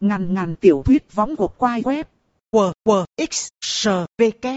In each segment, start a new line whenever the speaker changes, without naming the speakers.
Ngàn ngàn tiểu thuyết võng của quai web.
WWXSVK.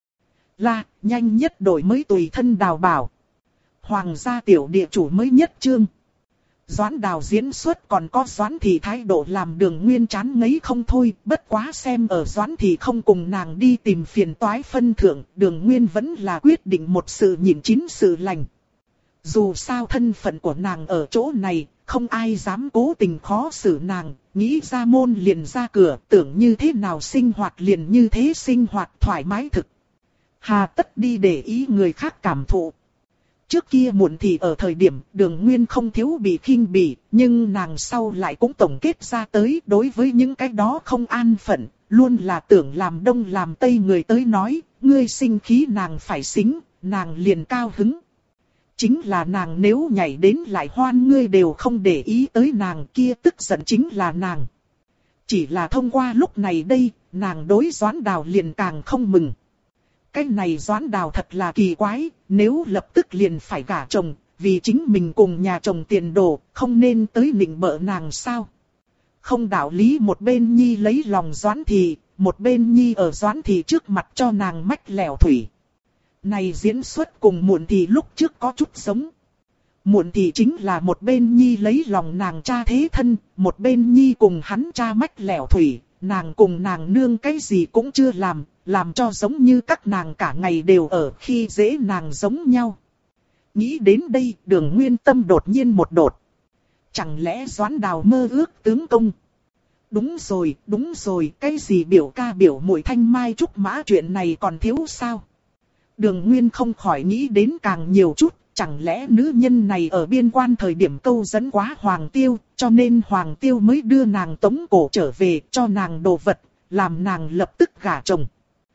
Là, nhanh nhất đổi mới tùy thân đào bảo. Hoàng gia tiểu địa chủ mới nhất chương. Doãn Đào diễn xuất còn có Doãn Thị thái độ làm Đường Nguyên chán ngấy không thôi. Bất quá xem ở Doãn Thị không cùng nàng đi tìm phiền toái phân thượng, Đường Nguyên vẫn là quyết định một sự nhịn chín sự lành. Dù sao thân phận của nàng ở chỗ này, không ai dám cố tình khó xử nàng, nghĩ ra môn liền ra cửa, tưởng như thế nào sinh hoạt liền như thế sinh hoạt thoải mái thực. Hà tất đi để ý người khác cảm thụ. Trước kia Muộn Thị ở thời điểm Đường Nguyên không thiếu bị khinh bỉ, nhưng nàng sau lại cũng tổng kết ra tới đối với những cái đó không an phận, luôn là tưởng làm đông làm tây người tới nói, ngươi sinh khí nàng phải xính, nàng liền cao hứng. Chính là nàng nếu nhảy đến lại hoan ngươi đều không để ý tới nàng kia tức giận chính là nàng. Chỉ là thông qua lúc này đây, nàng đối Doãn Đào liền càng không mừng. Cái này Doãn Đào thật là kỳ quái, nếu lập tức liền phải gả chồng, vì chính mình cùng nhà chồng tiền đồ, không nên tới nịnh bợ nàng sao. Không đạo lý một bên nhi lấy lòng Doãn Thị, một bên nhi ở Doãn Thị trước mặt cho nàng mách lẻo thủy. Này diễn xuất cùng Muộn Thị lúc trước có chút giống. Muộn Thị chính là một bên nhi lấy lòng nàng cha thế thân, một bên nhi cùng hắn cha mách lẻo thủy, nàng cùng nàng nương cái gì cũng chưa làm cho giống như các nàng cả ngày đều ở khi dễ nàng giống nhau. Nghĩ đến đây Đường Nguyên tâm đột nhiên một đột. Chẳng lẽ Doãn Đào mơ ước tướng công? Đúng rồi, cái gì biểu ca biểu muội thanh mai trúc mã chuyện này còn thiếu sao? Đường Nguyên không khỏi nghĩ đến càng nhiều chút, chẳng lẽ nữ nhân này ở biên quan thời điểm câu dẫn quá Hoàng Tiêu, cho nên Hoàng Tiêu mới đưa nàng tống cổ trở về cho nàng đồ vật, làm nàng lập tức gả chồng.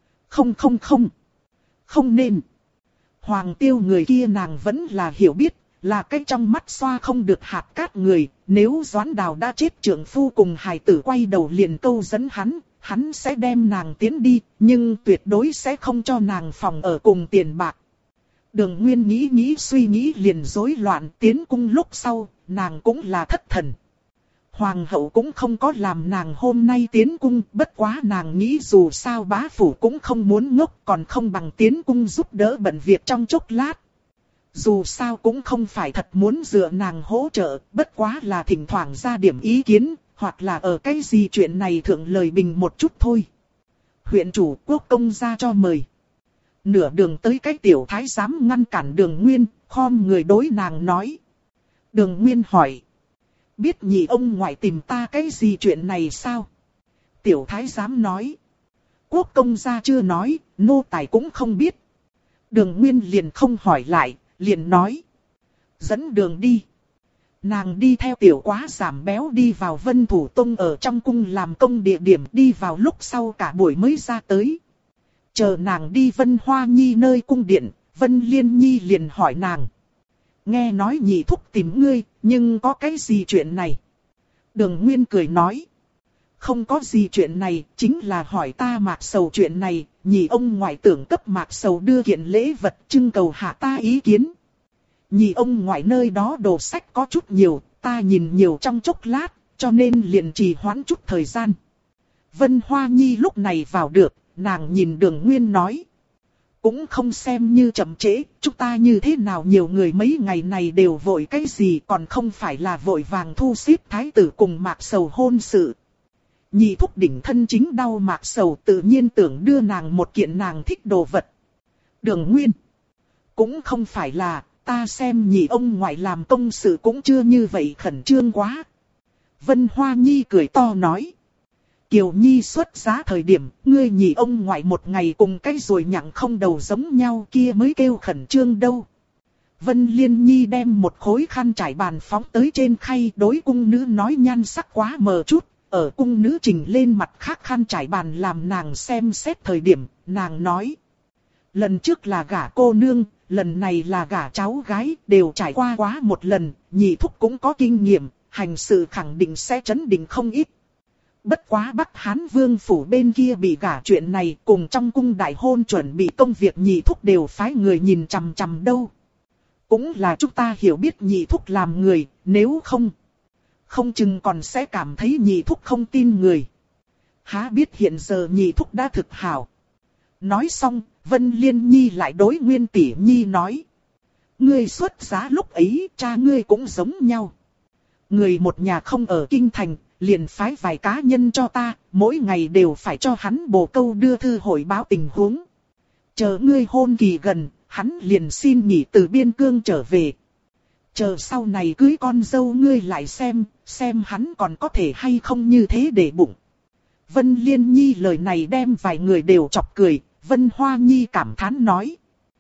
Không nên. Hoàng Tiêu người kia nàng vẫn là hiểu biết, là cái trong mắt xoa không được hạt cát người, nếu Doãn Đào đã chết trượng phu cùng hài tử quay đầu liền câu dẫn hắn sẽ đem nàng tiến đi, nhưng tuyệt đối sẽ không cho nàng phòng ở cùng tiền bạc. Đường Nguyên nghĩ suy nghĩ liền rối loạn, tiến cung lúc sau, nàng cũng là thất thần. Hoàng hậu cũng không có làm nàng hôm nay tiến cung, bất quá nàng nghĩ dù sao bá phủ cũng không muốn ngốc, còn không bằng tiến cung giúp đỡ bận việc trong chốc lát. Dù sao cũng không phải thật muốn dựa nàng hỗ trợ, bất quá là thỉnh thoảng ra điểm ý kiến, hoặc là ở cái gì chuyện này thượng lời bình một chút thôi. Huyện chủ Quốc công gia cho mời. Nửa đường tới cái tiểu thái giám ngăn cản Đường Nguyên, khom người đối nàng nói. Đường Nguyên hỏi. Biết nhị ông ngoại tìm ta cái gì chuyện này sao? Tiểu thái giám nói. Quốc công gia chưa nói, nô tài cũng không biết. Đường Nguyên liền không hỏi lại, liền nói. Dẫn đường đi. Nàng đi theo tiểu quá giảm béo đi vào Vân Thủ Tông ở trong cung làm công địa điểm, đi vào lúc sau cả buổi mới ra tới. Chờ nàng đi Vân Hoa Nhi nơi cung điện, Vân Liên Nhi liền hỏi nàng. Nghe nói nhị thúc tìm ngươi, nhưng có cái gì chuyện này? Đường Nguyên cười nói. Không có gì chuyện này, chính là hỏi ta Mạc Sầu chuyện này, nhị ông ngoại tưởng cấp Mạc Sầu đưa kiện lễ vật trưng cầu hạ ta ý kiến. Nhị ông ngoại nơi đó đồ sách có chút nhiều, ta nhìn nhiều trong chốc lát, cho nên liền trì hoãn chút thời gian. Vân Hoa Nhi lúc này vào được, nàng nhìn Đường Nguyên nói. Cũng không xem như chậm trễ, chúng ta như thế nào nhiều người mấy ngày này đều vội cái gì còn không phải là vội vàng thu xếp thái tử cùng Mạc Sầu hôn sự. Nhị thúc đỉnh thân chính đau Mạc Sầu tự nhiên tưởng đưa nàng một kiện nàng thích đồ vật. Đường Nguyên. Cũng không phải là, ta xem nhị ông ngoại làm công sự cũng chưa như vậy khẩn trương quá. Vân Hoa Nhi cười to nói. Kiều Nhi xuất giá thời điểm, ngươi nhị ông ngoại một ngày cùng cái rồi nhặng không đầu giống nhau kia mới kêu khẩn trương đâu. Vân Liên Nhi đem một khối khăn trải bàn phóng tới trên khay đối cung nữ nói nhan sắc quá mờ chút. Ở cung nữ trình lên mặt khác khăn trải bàn làm nàng xem xét thời điểm, nàng nói. Lần trước là gả cô nương, lần này là gả cháu gái, đều trải qua quá một lần, nhị thúc cũng có kinh nghiệm, hành sự khẳng định sẽ chấn định không ít. Bất quá Bắc Hán Vương phủ bên kia bị gả chuyện này cùng trong cung đại hôn chuẩn bị công việc nhị thúc đều phái người nhìn chằm chằm đâu. Cũng là chúng ta hiểu biết nhị thúc làm người, nếu không. không chừng còn sẽ cảm thấy nhị thúc không tin người. Há biết hiện giờ nhị thúc đã thực hảo. Nói xong, Vân Liên Nhi lại đối Nguyên Tỷ Nhi nói. Ngươi xuất giá lúc ấy, cha ngươi cũng giống nhau. Người một nhà không ở kinh thành, liền phái vài cá nhân cho ta, mỗi ngày đều phải cho hắn bổ câu đưa thư hội báo tình huống. Chờ ngươi hôn kỳ gần, hắn liền xin nghỉ từ biên cương trở về. Chờ sau này cưới con dâu ngươi lại xem hắn còn có thể hay không như thế để bụng. Vân Liên Nhi lời này đem vài người đều chọc cười, Vân Hoa Nhi cảm thán nói.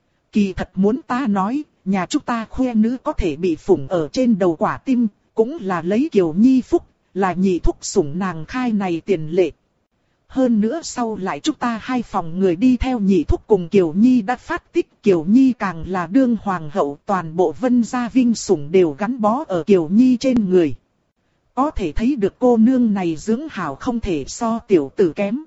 Kỳ thật muốn ta nói, nhà chúng ta khoe nữ có thể bị phủng ở trên đầu quả tim, cũng là lấy Kiều Nhi phúc, là nhị thúc sủng nàng khai này tiền lệ. Hơn nữa sau lại chúng ta hai phòng người đi theo nhị thúc cùng Kiều Nhi đã phát tích. Kiều Nhi càng là đương hoàng hậu, toàn bộ Vân gia vinh sủng đều gắn bó ở Kiều Nhi trên người. Có thể thấy được cô nương này dưỡng hảo không thể so tiểu tử kém.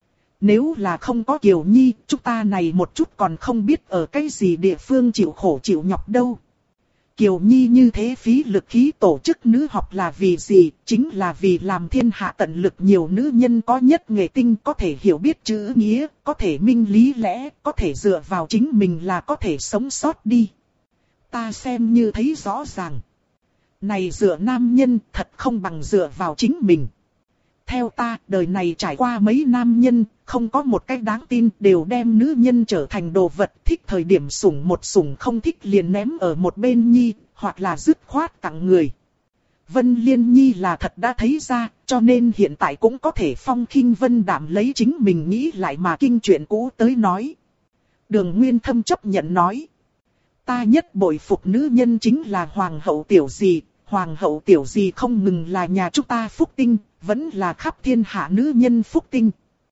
Nếu là không có Kiều Nhi, chúng ta này một chút còn không biết ở cái gì địa phương chịu khổ chịu nhọc đâu. Kiều Nhi như thế phí lực khí tổ chức nữ học là vì gì? Chính là vì làm thiên hạ tận lực nhiều nữ nhân có nhất nghệ tinh, có thể hiểu biết chữ nghĩa, có thể minh lý lẽ, có thể dựa vào chính mình là có thể sống sót đi. Ta xem như thấy rõ ràng. Này dựa nam nhân thật không bằng dựa vào chính mình. Theo ta, đời này trải qua mấy nam nhân, không có một cách đáng tin, đều đem nữ nhân trở thành đồ vật, thích thời điểm sủng một sủng, không thích liền ném ở một bên nhi, hoặc là dứt khoát tặng người. Vân Liên Nhi là thật đã thấy ra, cho nên hiện tại cũng có thể phong khinh vân đạm lấy chính mình nghĩ lại mà kinh chuyện cũ tới nói. Đường Nguyên Thâm chấp nhận nói. Ta nhất bội phục nữ nhân chính là Hoàng hậu tiểu dì. Hoàng hậu tiểu dì không ngừng là nhà chúng ta phúc tinh, vẫn là khắp thiên hạ nữ nhân phúc tinh.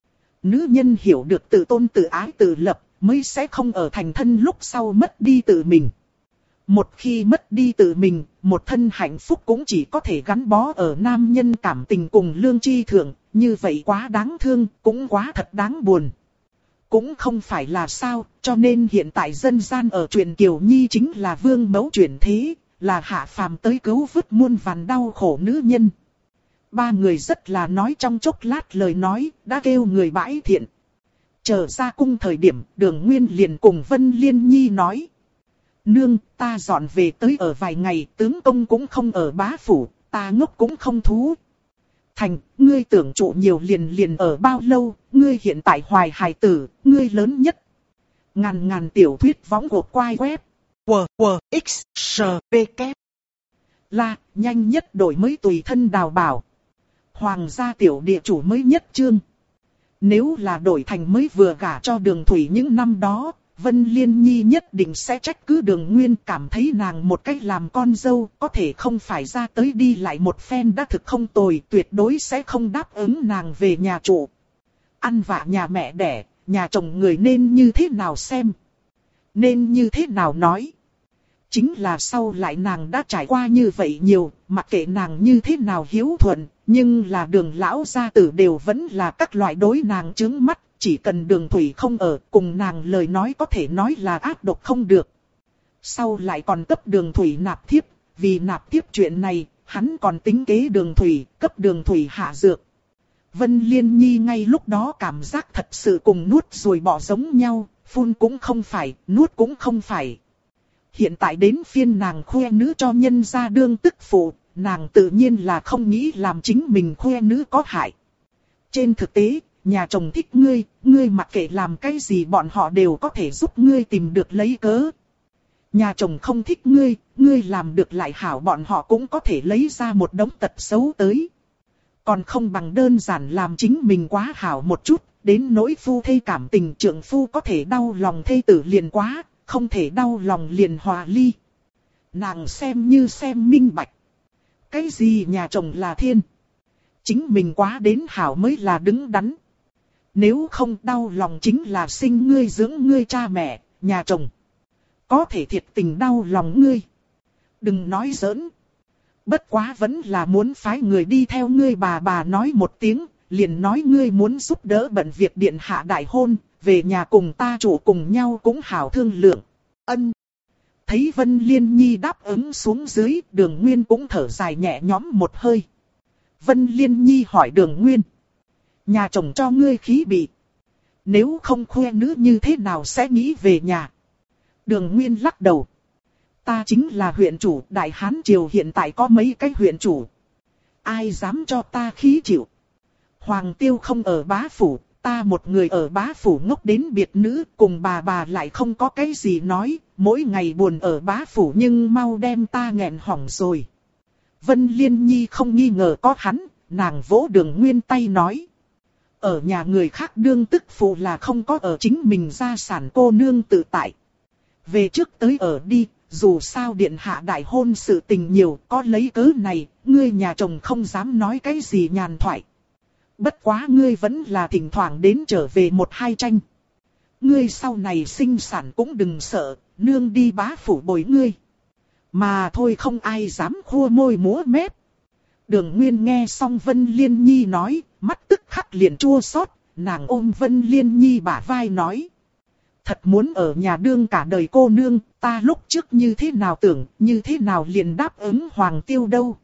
Nữ nhân hiểu được tự tôn tự ái tự lập, mới sẽ không ở thành thân lúc sau mất đi tự mình. Một khi mất đi tự mình, một thân hạnh phúc cũng chỉ có thể gắn bó ở nam nhân cảm tình cùng lương tri thượng, như vậy quá đáng thương, cũng quá thật đáng buồn. Cũng không phải là sao, cho nên hiện tại dân gian ở truyền Kiều Nhi chính là vương mẫu chuyển thế, là hạ phàm tới cứu vớt muôn vàn đau khổ nữ nhân. Ba người rất là nói trong chốc lát lời nói, đã kêu người bãi thiện. Trở ra cung thời điểm, Đường Nguyên liền cùng Vân Liên Nhi nói. Nương, ta dọn về tới ở vài ngày, tướng công cũng không ở bá phủ, ta ngốc cũng không thú. Thành, ngươi tưởng trụ nhiều liền ở bao lâu, ngươi hiện tại hoài hài tử, ngươi lớn nhất. Ngàn tiểu thuyết võng của quai web. X, S, V, K. Là, nhanh nhất đổi mới tùy thân đào bảo. Hoàng gia tiểu địa chủ mới nhất chương. Nếu là đổi thành mới vừa gả cho Đường Thủy những năm đó, Vân Liên Nhi nhất định sẽ trách cứ Đường Nguyên, cảm thấy nàng một cách làm con dâu, có thể không phải ra tới đi lại một phen đã thực không tồi, tuyệt đối sẽ không đáp ứng nàng về nhà trụ. Ăn vạ nhà mẹ đẻ, nhà chồng người nên như thế nào xem? Nên như thế nào nói? Chính là sau lại nàng đã trải qua như vậy nhiều, mặc kệ nàng như thế nào hiếu thuận, nhưng là Đường lão gia tử đều vẫn là các loại đối nàng chướng mắt, chỉ cần Đường Thủy không ở, cùng nàng lời nói có thể nói là ác độc không được. Sau lại còn cấp Đường Thủy nạp thiếp, vì nạp thiếp chuyện này, hắn còn tính kế Đường Thủy, cấp Đường Thủy hạ dược. Vân Liên Nhi ngay lúc đó cảm giác thật sự cùng nuốt rồi bỏ giống nhau, phun cũng không phải, nuốt cũng không phải. Hiện tại đến phiên nàng khoe nữ cho nhân gia đương tức phụ, nàng tự nhiên là không nghĩ làm chính mình khoe nữ có hại. Trên thực tế, nhà chồng thích ngươi, ngươi mặc kệ làm cái gì bọn họ đều có thể giúp ngươi tìm được lấy cớ. Nhà chồng không thích ngươi, ngươi làm được lại hảo bọn họ cũng có thể lấy ra một đống tật xấu tới. Còn không bằng đơn giản làm chính mình quá hảo một chút, đến nỗi phu thê cảm tình trượng phu có thể đau lòng thê tử liền quá, không thể đau lòng liền hòa ly. Nàng xem như xem minh bạch. Cái gì nhà chồng là thiên? Chính mình quá đến hảo mới là đứng đắn. Nếu không đau lòng chính là sinh ngươi dưỡng ngươi cha mẹ, nhà chồng. Có thể thiệt tình đau lòng ngươi. Đừng nói giỡn. Bất quá vẫn là muốn phái người đi theo ngươi bà nói một tiếng, liền nói ngươi muốn giúp đỡ bận việc điện hạ đại hôn, về nhà cùng ta chủ cùng nhau cũng hảo thương lượng. Ân. Thấy Vân Liên Nhi đáp ứng xuống dưới, Đường Nguyên cũng thở dài nhẹ nhõm một hơi. Vân Liên Nhi hỏi Đường Nguyên. Nhà chồng cho ngươi khí bị. Nếu không khoe nữ như thế nào sẽ nghĩ về nhà? Đường Nguyên lắc đầu. Ta chính là huyện chủ, Đại Hán Triều hiện tại có mấy cái huyện chủ. Ai dám cho ta khí chịu? Hoàng Tiêu không ở bá phủ, ta một người ở bá phủ ngốc đến biệt nữ, cùng bà lại không có cái gì nói, mỗi ngày buồn ở bá phủ nhưng mau đem ta nghẹn hỏng rồi. Vân Liên Nhi không nghi ngờ có hắn, nàng vỗ Đường Nguyên tay nói. Ở nhà người khác đương tức phụ là không có ở chính mình gia sản cô nương tự tại. Về trước tới ở đi, dù sao điện hạ đại hôn sự tình nhiều, có lấy cớ này, ngươi nhà chồng không dám nói cái gì nhàn thoại. Bất quá ngươi vẫn là thỉnh thoảng đến trở về một hai tranh. Ngươi sau này sinh sản cũng đừng sợ, nương đi bá phủ bồi ngươi. Mà thôi không ai dám khua môi múa mép. Đường Nguyên nghe xong Vân Liên Nhi nói, mắt tức khắc liền chua xót, nàng ôm Vân Liên Nhi bả vai nói. Thật muốn ở nhà đương cả đời cô nương, ta lúc trước như thế nào tưởng, như thế nào liền đáp ứng Hoàng Tiêu đâu.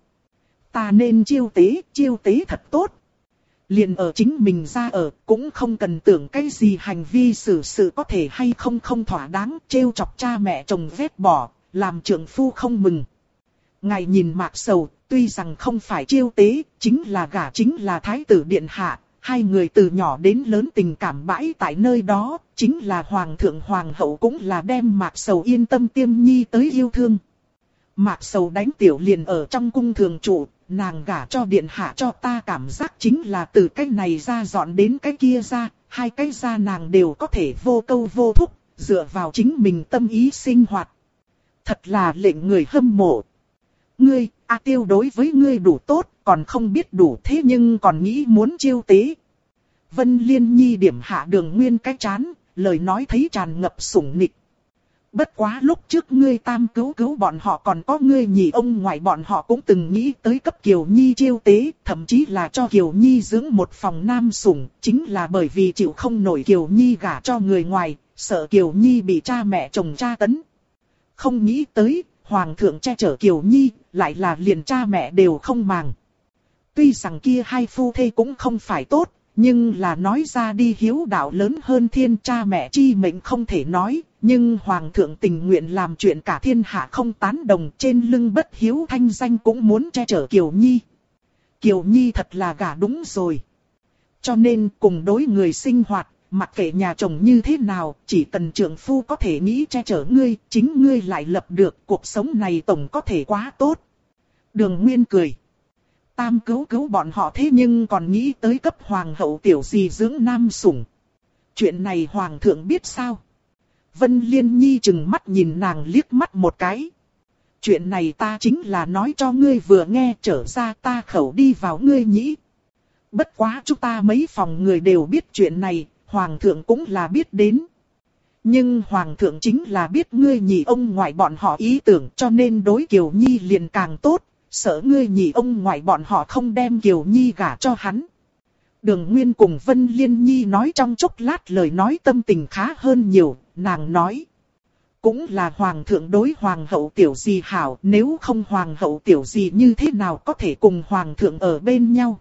Ta nên chiêu tế thật tốt. Liền ở chính mình ra ở, cũng không cần tưởng cái gì hành vi xử sự có thể hay không không thỏa đáng, trêu chọc cha mẹ chồng vét bỏ, làm trượng phu không mừng. Ngài nhìn Mạc Sầu, tuy rằng không phải chiêu tế, chính là thái tử điện hạ, hai người từ nhỏ đến lớn tình cảm bãi tại nơi đó, chính là hoàng thượng hoàng hậu cũng là đem Mạc Sầu yên tâm tiêm nhi tới yêu thương. Mạc Sầu đánh tiểu liền ở trong cung thường trụ, nàng gả cho điện hạ cho ta cảm giác chính là từ cái này ra dọn đến cái kia ra, hai cái ra nàng đều có thể vô câu vô thúc, dựa vào chính mình tâm ý sinh hoạt. Thật là lệnh người hâm mộ. Ngươi, A Tiêu đối với ngươi đủ tốt, còn không biết đủ thế nhưng còn nghĩ muốn chiêu tế. Vân Liên Nhi điểm hạ Đường Nguyên cái chán, lời nói thấy tràn ngập sủng nịch. Bất quá lúc trước ngươi tam cứu bọn họ còn có ngươi nhị ông ngoại bọn họ cũng từng nghĩ tới cấp Kiều Nhi chiêu tế, thậm chí là cho Kiều Nhi dưỡng một phòng nam sủng, chính là bởi vì chịu không nổi Kiều Nhi gả cho người ngoài, sợ Kiều Nhi bị cha mẹ chồng tra tấn. Không nghĩ tới, Hoàng thượng che chở Kiều Nhi, lại là liền cha mẹ đều không màng. Tuy rằng kia hai phu thê cũng không phải tốt, nhưng là nói ra đi hiếu đạo lớn hơn thiên, cha mẹ chi mệnh không thể nói, nhưng Hoàng thượng tình nguyện làm chuyện cả thiên hạ không tán đồng, trên lưng bất hiếu thanh danh cũng muốn che chở Kiều Nhi. Kiều Nhi thật là gả đúng rồi. Cho nên cùng đối người sinh hoạt, mặc kệ nhà chồng như thế nào, chỉ cần trượng phu có thể nghĩ che chở ngươi, chính ngươi lại lập được, cuộc sống này tổng có thể quá tốt. Đường Nguyên cười. Tam cứu bọn họ thế nhưng còn nghĩ tới cấp hoàng hậu tiểu gì dưỡng nam sủng. Chuyện này hoàng thượng biết sao? Vân Liên Nhi chừng mắt nhìn nàng liếc mắt một cái. Chuyện này ta chính là nói cho ngươi vừa nghe, trở ra ta khẩu đi vào ngươi nhĩ. Bất quá chúng ta mấy phòng người đều biết chuyện này, hoàng thượng cũng là biết đến. Nhưng hoàng thượng chính là biết ngươi nhị ông ngoại bọn họ ý tưởng, cho nên đối Kiều Nhi liền càng tốt, sợ ngươi nhị ông ngoại bọn họ không đem Kiều Nhi gả cho hắn. Đường Nguyên cùng Vân Liên Nhi nói trong chốc lát, lời nói tâm tình khá hơn nhiều, nàng nói. Cũng là hoàng thượng đối hoàng hậu tiểu gì hảo, nếu không hoàng hậu tiểu gì như thế nào có thể cùng hoàng thượng ở bên nhau.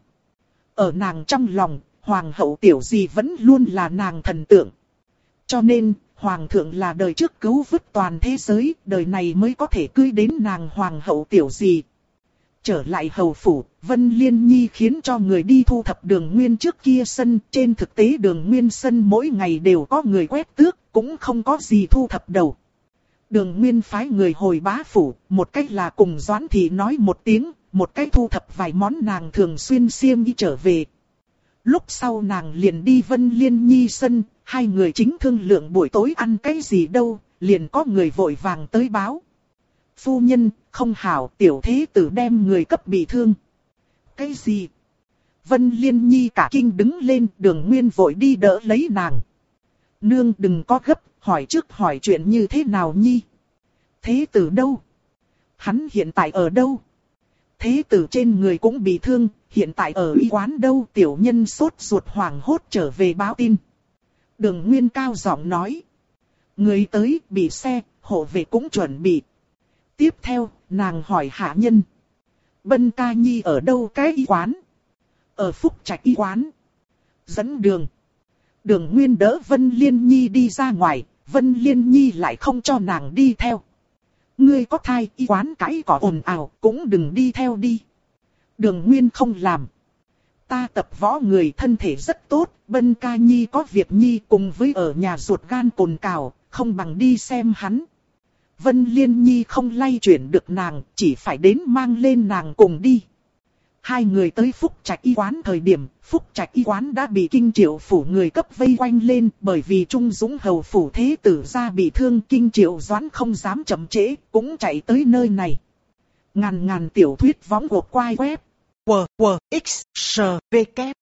Ở nàng trong lòng, hoàng hậu tiểu gì vẫn luôn là nàng thần tượng. Cho nên, hoàng thượng là đời trước cứu vớt toàn thế giới, đời này mới có thể cưới đến nàng hoàng hậu tiểu gì. Trở lại hầu phủ, Vân Liên Nhi khiến cho người đi thu thập Đường Nguyên trước kia sân. Trên thực tế Đường Nguyên sân mỗi ngày đều có người quét tước, cũng không có gì thu thập đầu. Đường Nguyên phái người hồi bá phủ, một cách là cùng Doãn Thị nói một tiếng, một cách thu thập vài món nàng thường xuyên xiêm đi trở về. Lúc sau nàng liền đi Vân Liên Nhi sân, hai người chính thương lượng buổi tối ăn cái gì đâu, liền có người vội vàng tới báo. Phu nhân, không hảo, tiểu thế tử đem người cấp bị thương. Cái gì? Vân Liên Nhi cả kinh đứng lên, Đường Nguyên vội đi đỡ lấy nàng. Nương đừng có gấp, hỏi trước hỏi chuyện như thế nào Nhi? Thế tử đâu? Hắn hiện tại ở đâu? Thế tử trên người cũng bị thương, hiện tại ở y quán đâu? Tiểu nhân sốt ruột hoảng hốt trở về báo tin. Đường Nguyên cao giọng nói. Người tới, bị xe, hộ vệ cũng chuẩn bị. Tiếp theo, nàng hỏi hạ nhân. Bân ca Nhi ở đâu cái y quán? ở Phúc Trạch y quán. Dẫn đường. Đường Nguyên đỡ Vân Liên Nhi đi ra ngoài, Vân Liên Nhi lại không cho nàng đi theo. Ngươi có thai, y quán cãi cỏ ồn ào, cũng đừng đi theo đi. Đường Nguyên không làm. Ta tập võ người thân thể rất tốt, Bân Ca Nhi có việc Nhi cùng với ở nhà ruột gan cồn cào, không bằng đi xem hắn. Vân Liên Nhi không lay chuyển được nàng, chỉ phải đến mang lên nàng cùng đi. Hai người tới Phúc Trạch y quán thời điểm, Phúc Trạch y quán đã bị Kinh Triệu phủ người cấp vây quanh lên, bởi vì Trung Dũng hầu phủ thế tử gia bị thương, Kinh Triệu Doãn không dám chậm trễ, cũng chạy tới nơi này. Ngàn tiểu thuyết võng của quai web. WWXSVK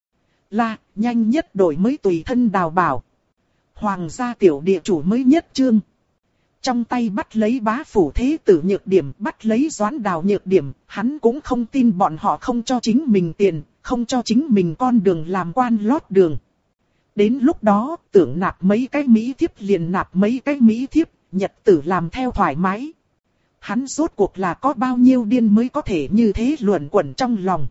là nhanh nhất đổi mới tùy thân đào bảo. Hoàng gia tiểu địa chủ mới nhất chương. Trong tay bắt lấy bá phủ thế tử nhược điểm, bắt lấy Doãn Đào nhược điểm, hắn cũng không tin bọn họ không cho chính mình tiền, không cho chính mình con đường làm quan lót đường. Đến lúc đó, tưởng nạp mấy cái mỹ thiếp liền nạp mấy cái mỹ thiếp, nhật tử làm theo thoải mái. Hắn rốt cuộc là có bao nhiêu điên mới có thể như thế luẩn quẩn trong lòng.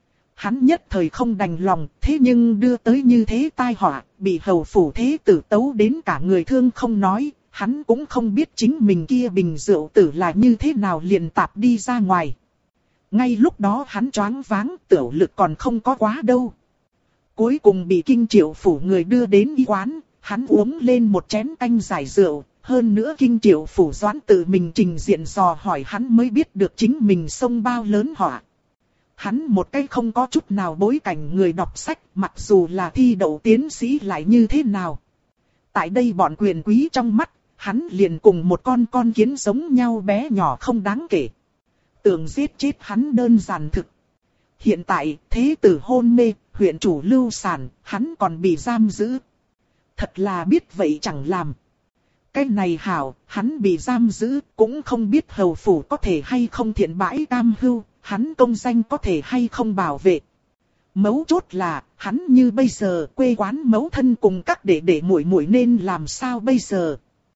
Hắn nhất thời không đành lòng, thế nhưng đưa tới như thế tai họa, bị hầu phủ thế tử tấu đến cả người thương không nói. Hắn cũng không biết chính mình kia bình rượu tử là như thế nào liền tạp đi ra ngoài. Ngay lúc đó hắn choáng váng, tiểu lực còn không có quá đâu. Cuối cùng bị Kinh Triệu phủ người đưa đến y quán, hắn uống lên một chén canh giải rượu. Hơn nữa Kinh Triệu phủ Doãn tự mình trình diện dò hỏi hắn mới biết được chính mình xông bao lớn họa. Hắn một cái không có chút nào bối cảnh người đọc sách, mặc dù là thi đậu tiến sĩ lại như thế nào. Tại đây bọn quyền quý trong mắt, hắn liền cùng một con kiến giống nhau bé nhỏ không đáng kể. Tưởng giết chết hắn đơn giản thực. Hiện tại, thế tử hôn mê, huyện chủ lưu sản, hắn còn bị giam giữ. Thật là biết vậy chẳng làm. Cái này hảo, hắn bị giam giữ, cũng không biết hầu phủ có thể hay không thiện bãi cam hưu, hắn công danh có thể hay không bảo vệ. Mấu chốt là, hắn như bây giờ, quê quán mẫu thân cùng các đệ muội muội nên làm sao bây giờ.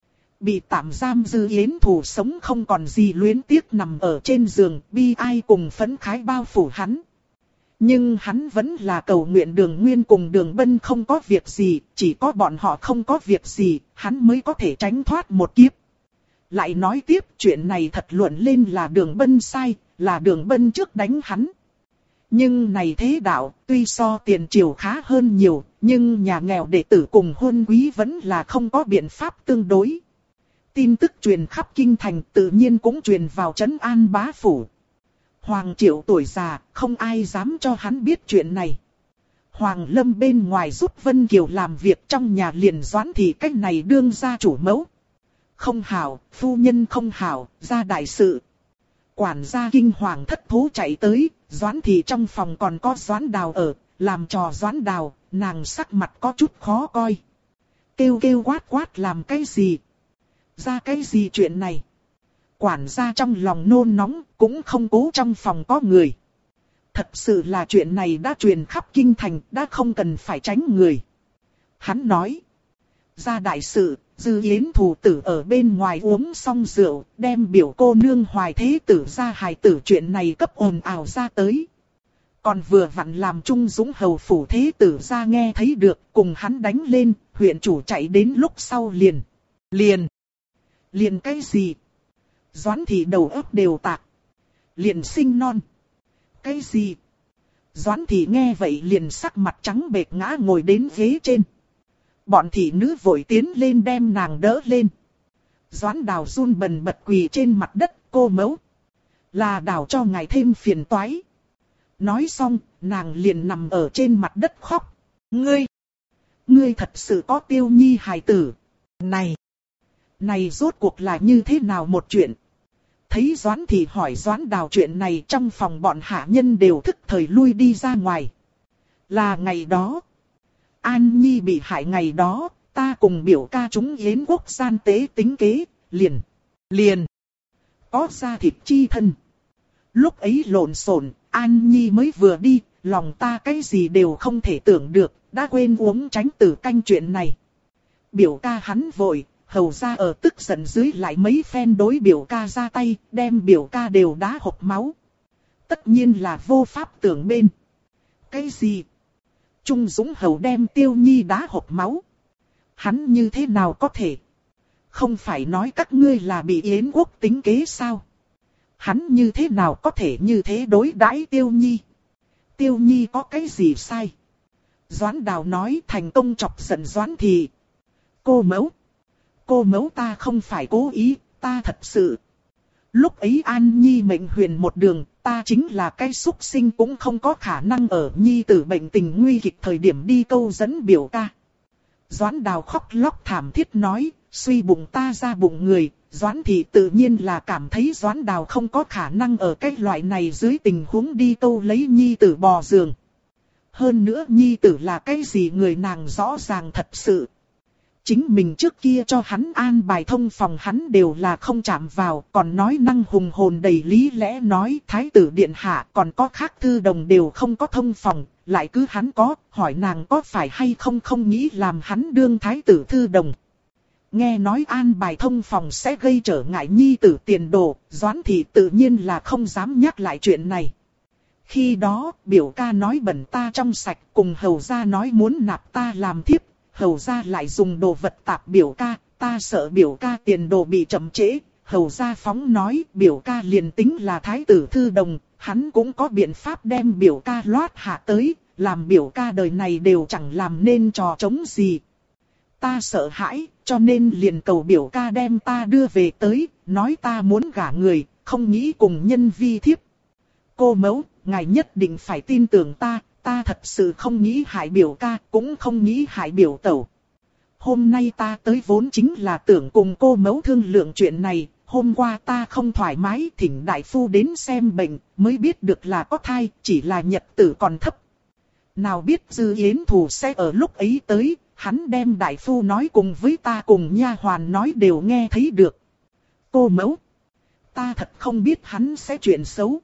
Bị tạm giam Dư Yến Thù sống không còn gì luyến tiếc nằm ở trên giường, bi ai cùng phấn khái bao phủ hắn. Nhưng hắn vẫn là cầu nguyện Đường Nguyên cùng Đường Bân không có việc gì, chỉ có bọn họ không có việc gì, hắn mới có thể tránh thoát một kiếp. Lại nói tiếp, chuyện này thật luận lên là Đường Bân sai, là Đường Bân trước đánh hắn. Nhưng này thế đạo, tuy so tiền triều khá hơn nhiều, nhưng nhà nghèo đệ tử cùng huân quý vẫn là không có biện pháp tương đối. Tin tức truyền khắp kinh thành tự nhiên cũng truyền vào trấn An bá phủ. Hoàng Triệu tuổi già, không ai dám cho hắn biết chuyện này. Hoàng Lâm bên ngoài giúp Vân Kiều làm việc trong nhà liền Doãn thì cách này đương gia chủ mẫu. Không hảo, phu nhân không hảo, ra đại sự. Quản gia kinh hoàng thất thố chạy tới, Doãn thì trong phòng còn có Doãn Đào ở, làm trò Doãn Đào, nàng sắc mặt có chút khó coi. Kêu quát làm cái gì? Ra cái gì chuyện này? Quản gia trong lòng nôn nóng, cũng không cố trong phòng có người. Thật sự là chuyện này đã truyền khắp kinh thành, đã không cần phải tránh người. Hắn nói, ra đại sự, Dư Yến Thù tử ở bên ngoài uống xong rượu, đem biểu cô nương Hoài thế tử ra hài tử chuyện này cấp ồn ào ra tới. Còn vừa vặn làm Trung Dũng hầu phủ thế tử ra nghe thấy được, cùng hắn đánh lên, huyện chủ chạy đến lúc sau liền cái gì? Doãn thị đầu óc đều tạc. Liền sinh non. Cái gì? Doãn thị nghe vậy liền sắc mặt trắng bệch ngã ngồi đến ghế trên. Bọn thị nữ vội tiến lên đem nàng đỡ lên. Doãn Đào run bần bật quỳ trên mặt đất, cô mẫu. Là Đào cho ngài thêm phiền toái. Nói xong, nàng liền nằm ở trên mặt đất khóc. Ngươi thật sự có Tiêu Nhi hài tử. Này rốt cuộc là như thế nào một chuyện? Thấy Doãn thì hỏi Doãn Đào chuyện này, trong phòng bọn hạ nhân đều thức thời lui đi ra ngoài. Là ngày đó, An Nhi bị hại ngày đó, ta cùng biểu ca chúng Yến quốc gian tế tính kế, liền có ra thịt chi thân. Lúc ấy lộn xộn, An Nhi mới vừa đi, lòng ta cái gì đều không thể tưởng được, đã quên uống tránh tử canh chuyện này. Biểu ca hắn vội, hầu ra ở tức giận dưới lại mấy phen đối biểu ca ra tay, đem biểu ca đều đá hộc máu. Tất nhiên là vô pháp tưởng bên. Cái gì? Trung Dũng Hầu đem Tiêu Nhi đá hộc máu. Hắn như thế nào có thể? Không phải nói các ngươi là bị Yến quốc tính kế sao? Hắn như thế nào có thể như thế đối đãi Tiêu Nhi? Tiêu Nhi có cái gì sai? Doãn Đào nói thành công chọc giận Doãn Thị. Cô mẫu ta không phải cố ý, ta thật sự. Lúc ấy An Nhi mệnh huyền một đường, ta chính là cái súc sinh cũng không có khả năng ở Nhi tử bệnh tình nguy kịch thời điểm đi câu dẫn biểu ca. Doãn Đào khóc lóc thảm thiết nói, suy bụng ta ra bụng người. Doãn Thị tự nhiên là cảm thấy Doãn Đào không có khả năng ở cái loại này dưới tình huống đi câu lấy Nhi tử bò giường. Hơn nữa Nhi tử là cái gì người nàng rõ ràng thật sự. Chính mình trước kia cho hắn an bài thông phòng hắn đều là không chạm vào, còn nói năng hùng hồn đầy lý lẽ nói thái tử điện hạ còn có khác thư đồng đều không có thông phòng, lại cứ hắn có, hỏi nàng có phải hay không không nghĩ làm hắn đương thái tử thư đồng. Nghe nói an bài thông phòng sẽ gây trở ngại Nhi tử tiền đồ, Doãn Thị tự nhiên là không dám nhắc lại chuyện này. Khi đó, biểu ca nói bẩn ta trong sạch, cùng hầu gia nói muốn nạp ta làm thiếp, hầu gia lại dùng đồ vật tạp biểu ca, ta sợ biểu ca tiền đồ bị chậm trễ, hầu gia phóng nói biểu ca liền tính là thái tử thư đồng, hắn cũng có biện pháp đem biểu ca loát hạ tới, làm biểu ca đời này đều chẳng làm nên trò trống gì. Ta sợ hãi, cho nên liền cầu biểu ca đem ta đưa về tới, nói ta muốn gả người, không nghĩ cùng nhân vi thiếp. Cô mẫu, ngài nhất định phải tin tưởng ta, ta thật sự không nghĩ hại biểu ca, cũng không nghĩ hại biểu tẩu. Hôm nay ta tới vốn chính là tưởng cùng cô mẫu thương lượng chuyện này, hôm qua ta không thoải mái thỉnh đại phu đến xem bệnh, mới biết được là có thai, chỉ là nhật tử còn thấp. Nào biết Dư Yến Thù sẽ ở lúc ấy tới, hắn đem đại phu nói cùng với ta cùng nha hoàn nói đều nghe thấy được. Cô mẫu, ta thật không biết hắn sẽ chuyện xấu.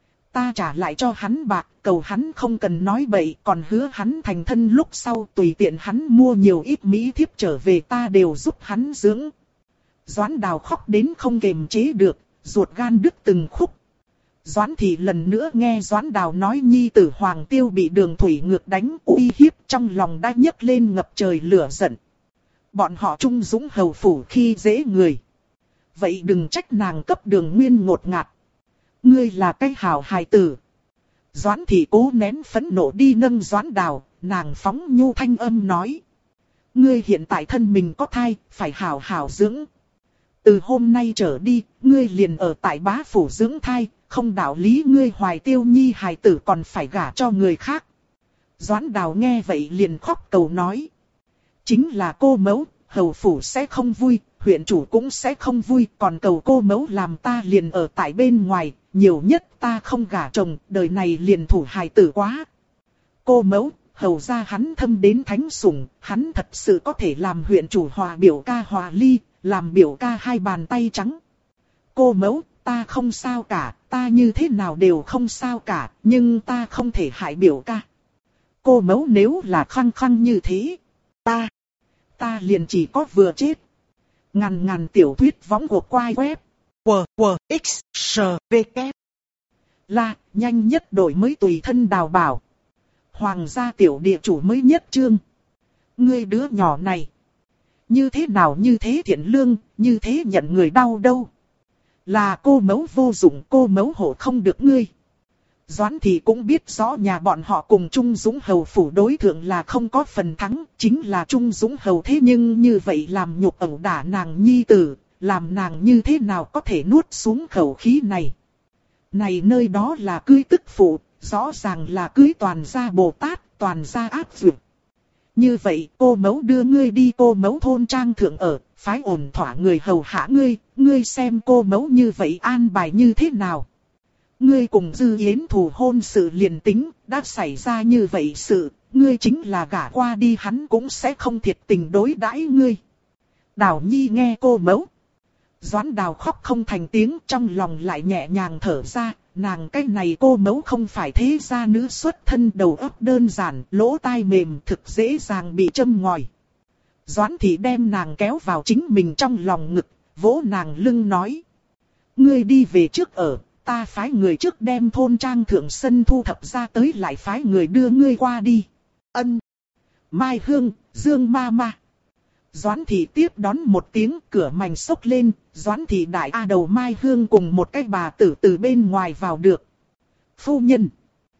Ta trả lại cho hắn bạc, cầu hắn không cần nói bậy, còn hứa hắn thành thân lúc sau tùy tiện hắn mua nhiều ít mỹ thiếp trở về ta đều giúp hắn dưỡng. Doãn Đào khóc đến không kềm chế được, ruột gan đứt từng khúc. Doãn Thị lần nữa nghe Doãn Đào nói Nhi tử Hoàng Tiêu bị Đường Thủy ngược đánh uy hiếp, trong lòng đã nhấc lên ngập trời lửa giận. Bọn họ Trung Dũng Hầu phủ khi dễ người. Vậy đừng trách nàng cấp Đường Nguyên ngột ngạt. Ngươi là cái hảo hài tử. Doãn Thị cố nén phẫn nộ đi nâng Doãn Đào, nàng phóng nhu thanh âm nói. Ngươi hiện tại thân mình có thai, phải hảo hảo dưỡng. Từ hôm nay trở đi, ngươi liền ở tại bá phủ dưỡng thai, không đạo lý ngươi hoài Tiêu Nhi hài tử còn phải gả cho người khác. Doãn Đào nghe vậy liền khóc cầu nói. Chính là cô mẫu, hầu phủ sẽ không vui, huyện chủ cũng sẽ không vui, còn cầu cô mẫu làm ta liền ở tại bên ngoài, nhiều nhất ta không gả chồng, đời này liền thủ hài tử quá. Cô mẫu, hầu ra hắn thâm đến thánh sủng, hắn thật sự có thể làm huyện chủ hòa biểu ca hòa ly, làm biểu ca hai bàn tay trắng. Cô mẫu, ta không sao cả, ta như thế nào đều không sao cả, nhưng ta không thể hại biểu ca. Cô mẫu nếu là khăng khăng như thế, ta liền chỉ có vừa chết. Ngàn tiểu thuyết võng của quai web. QQXSVK. Là, nhanh nhất đổi mới tùy thân đào bảo. Hoàng gia tiểu địa chủ mới nhất chương. Ngươi đứa nhỏ này. Như thế nào như thế thiện lương, như thế nhận người đau đâu. Là cô mẫu vô dụng, cô mẫu hộ không được ngươi. Doãn Thị cũng biết rõ nhà bọn họ cùng Trung Dũng Hầu phủ đối thượng là không có phần thắng, chính là Trung Dũng Hầu thế nhưng như vậy làm nhục ẩu đả nàng Nhi tử, làm nàng như thế nào có thể nuốt xuống khẩu khí này. Này nơi đó là cưới tức phụ, rõ ràng là cưới toàn gia Bồ Tát, toàn gia áp dược. Như vậy cô mẫu đưa ngươi đi cô mẫu thôn trang thượng ở, phái ổn thỏa người hầu hạ ngươi, ngươi xem cô mẫu như vậy an bài như thế nào. Ngươi cùng Dư Yến Thù hôn sự liền tính, đã xảy ra như vậy sự, ngươi chính là gả qua đi hắn cũng sẽ không thiệt tình đối đãi ngươi. Đào Nhi nghe cô mẫu. Doãn Đào khóc không thành tiếng, trong lòng lại nhẹ nhàng thở ra, nàng cái này cô mẫu không phải thế gia nữ xuất thân đầu óc đơn giản, lỗ tai mềm thực dễ dàng bị châm ngòi. Doãn Thị đem nàng kéo vào chính mình trong lòng ngực, vỗ nàng lưng nói. Ngươi đi về trước ở. ta phái người trước đem thôn trang thượng sân thu thập ra tới lại phái người đưa ngươi qua đi. Ân. Mai Hương, Dương ma ma. Doãn thị tiếp đón một tiếng, cửa mảnh xốc lên, Doãn thị đại a đầu Mai Hương cùng một cái bà tử từ bên ngoài vào được. Phu nhân.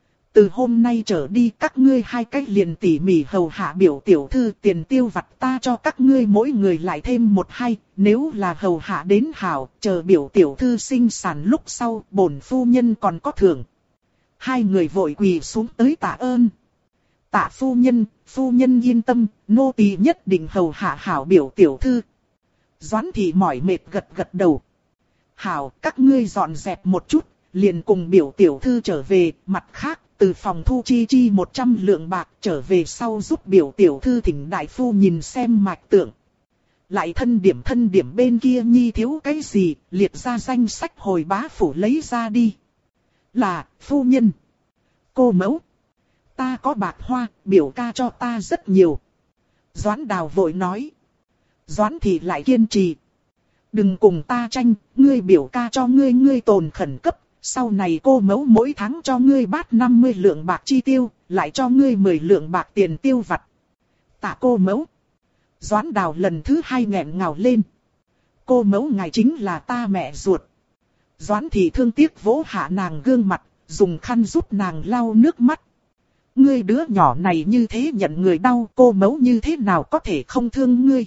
Từ hôm nay trở đi các ngươi hai cách liền tỉ mỉ hầu hạ biểu tiểu thư, tiền tiêu vặt ta cho các ngươi mỗi người lại thêm 1-2, nếu là hầu hạ đến hảo, chờ biểu tiểu thư sinh sản lúc sau, bổn phu nhân còn có thưởng. Hai người vội quỳ xuống tới tạ ơn. Tạ phu nhân yên tâm, nô tỳ nhất định hầu hạ hảo biểu tiểu thư. Doãn thị mỏi mệt gật gật đầu. Hảo, các ngươi dọn dẹp một chút, liền cùng biểu tiểu thư trở về, mặt khác, từ phòng thu chi 100 lượng bạc trở về sau giúp biểu tiểu thư thỉnh đại phu nhìn xem mạch tượng. Lại thân điểm bên kia nhi thiếu cái gì, liệt ra danh sách hồi bá phủ lấy ra đi. Là, phu nhân. Cô mẫu. Ta có bạc hoa, biểu ca cho ta rất nhiều. Doãn đào vội nói. Doãn thị lại kiên trì. Đừng cùng ta tranh, ngươi biểu ca cho ngươi tồn khẩn cấp. Sau này cô mẫu mỗi tháng cho ngươi bát 50 lượng bạc chi tiêu, lại cho ngươi 10 lượng bạc tiền tiêu vặt. Tạ cô mẫu. Doãn đào lần thứ 2 nghẹn ngào lên. Cô mẫu ngài chính là ta mẹ ruột. Doãn thị thương tiếc vỗ hạ nàng gương mặt, dùng khăn giúp nàng lau nước mắt. Ngươi đứa nhỏ này như thế nhận người đau, cô mẫu như thế nào có thể không thương ngươi.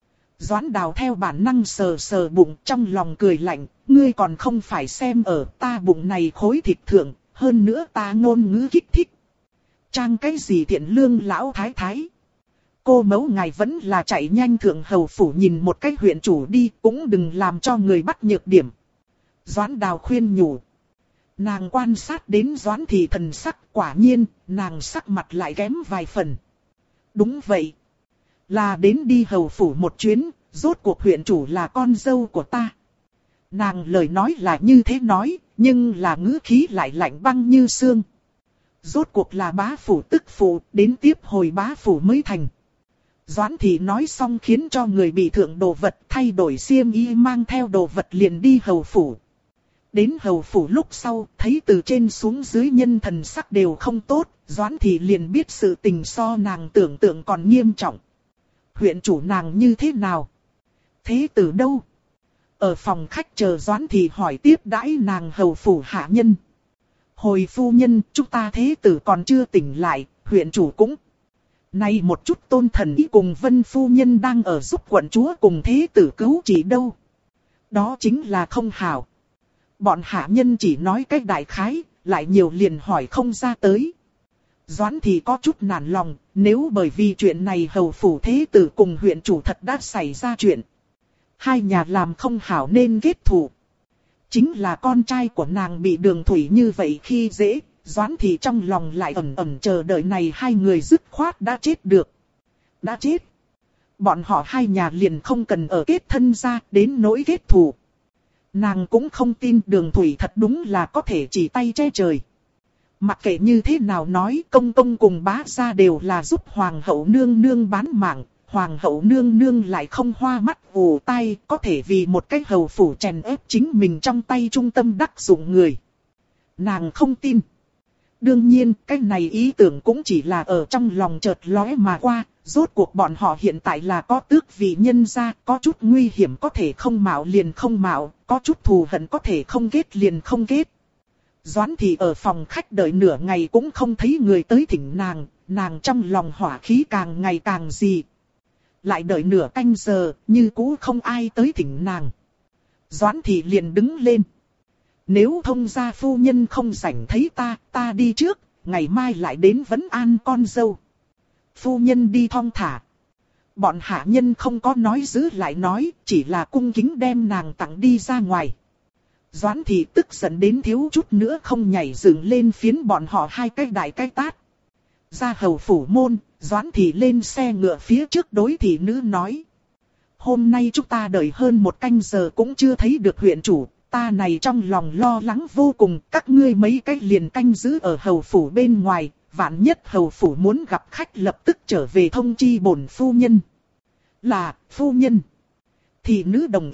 Doãn đào theo bản năng sờ sờ bụng, trong lòng cười lạnh, ngươi còn không phải xem ở ta bụng này khối thịt thượng, hơn nữa ta ngôn ngữ kích thích. Trang cái gì thiện lương lão thái thái. Cô mẫu ngài vẫn là chạy nhanh thượng hầu phủ nhìn một cái huyện chủ đi, cũng đừng làm cho người bắt nhược điểm. Doãn đào khuyên nhủ. Nàng quan sát đến Doãn thị thần sắc, quả nhiên, nàng sắc mặt lại kém vài phần. Đúng vậy. Là đến đi hầu phủ một chuyến, rốt cuộc huyện chủ là con dâu của ta. Nàng lời nói là như thế nói, nhưng là ngữ khí lại lạnh băng như xương. Rốt cuộc là bá phủ tức phụ, đến tiếp hồi bá phủ mới thành. Doãn thị nói xong khiến cho người bị thượng đồ vật thay đổi xiêm y mang theo đồ vật liền đi hầu phủ. Đến hầu phủ lúc sau, thấy từ trên xuống dưới nhân thần sắc đều không tốt, Doãn thị liền biết sự tình so nàng tưởng tượng còn nghiêm trọng. Huyện chủ nàng như thế nào? Thế tử đâu? Ở phòng khách chờ Doãn thị hỏi tiếp đãi nàng hầu phủ hạ nhân. Hồi phu nhân, chúng ta thế tử còn chưa tỉnh lại, huyện chủ cũng. Nay một chút tôn thần ý cùng Vân phu nhân đang ở giúp quận chúa cùng thế tử cứu trị đâu. Đó chính là không hảo. Bọn hạ nhân chỉ nói cách đại khái, lại nhiều liền hỏi không ra tới. Doãn thì có chút nản lòng, nếu bởi vì chuyện này hầu phủ thế tử cùng huyện chủ thật đã xảy ra chuyện. Hai nhà làm không hảo nên kết thù. Chính là con trai của nàng bị Đường Thủy như vậy khi dễ, Doãn thì trong lòng lại ẩn ẩn chờ đợi này hai người dứt khoát đã chết được. Đã chết. Bọn họ hai nhà liền không cần ở kết thân ra đến nỗi kết thù. Nàng cũng không tin Đường Thủy thật đúng là có thể chỉ tay che trời. Mặc kệ như thế nào nói công công cùng bá gia đều là giúp hoàng hậu nương nương bán mạng. Hoàng hậu nương nương lại không hoa mắt ù tai, có thể vì một cái hầu phủ chèn ép chính mình trong tay trung tâm đắc dụng người. Nàng không tin. Đương nhiên, cái này ý tưởng cũng chỉ là ở trong lòng chợt lóe mà qua, rốt cuộc bọn họ hiện tại là có tước vị nhân gia, có chút nguy hiểm có thể không mạo liền không mạo, có chút thù hận có thể không kết liền không kết. Doãn thì ở phòng khách đợi nửa ngày cũng không thấy người tới thỉnh nàng, nàng trong lòng hỏa khí càng ngày càng dị. Lại đợi nửa canh giờ, như cũ không ai tới thỉnh nàng. Doãn thị liền đứng lên. Nếu thông gia phu nhân không rảnh thấy ta đi trước, ngày mai lại đến vấn an con dâu. Phu nhân đi thong thả. Bọn hạ nhân không có nói giữ lại nói, chỉ là cung kính đem nàng tặng đi ra ngoài. Doãn thị tức giận đến thiếu chút nữa không nhảy dựng lên phiến bọn họ hai cái đại cái tát. Ra hầu phủ môn, Doãn thị lên xe ngựa phía trước đối thị nữ nói. Hôm nay chúng ta đợi hơn một canh giờ cũng chưa thấy được huyện chủ, ta này trong lòng lo lắng vô cùng, các ngươi mấy cái liền canh giữ ở hầu phủ bên ngoài, vạn nhất hầu phủ muốn gặp khách lập tức trở về thông chi bổn phu nhân. Là, phu nhân. Thị nữ đồng ý,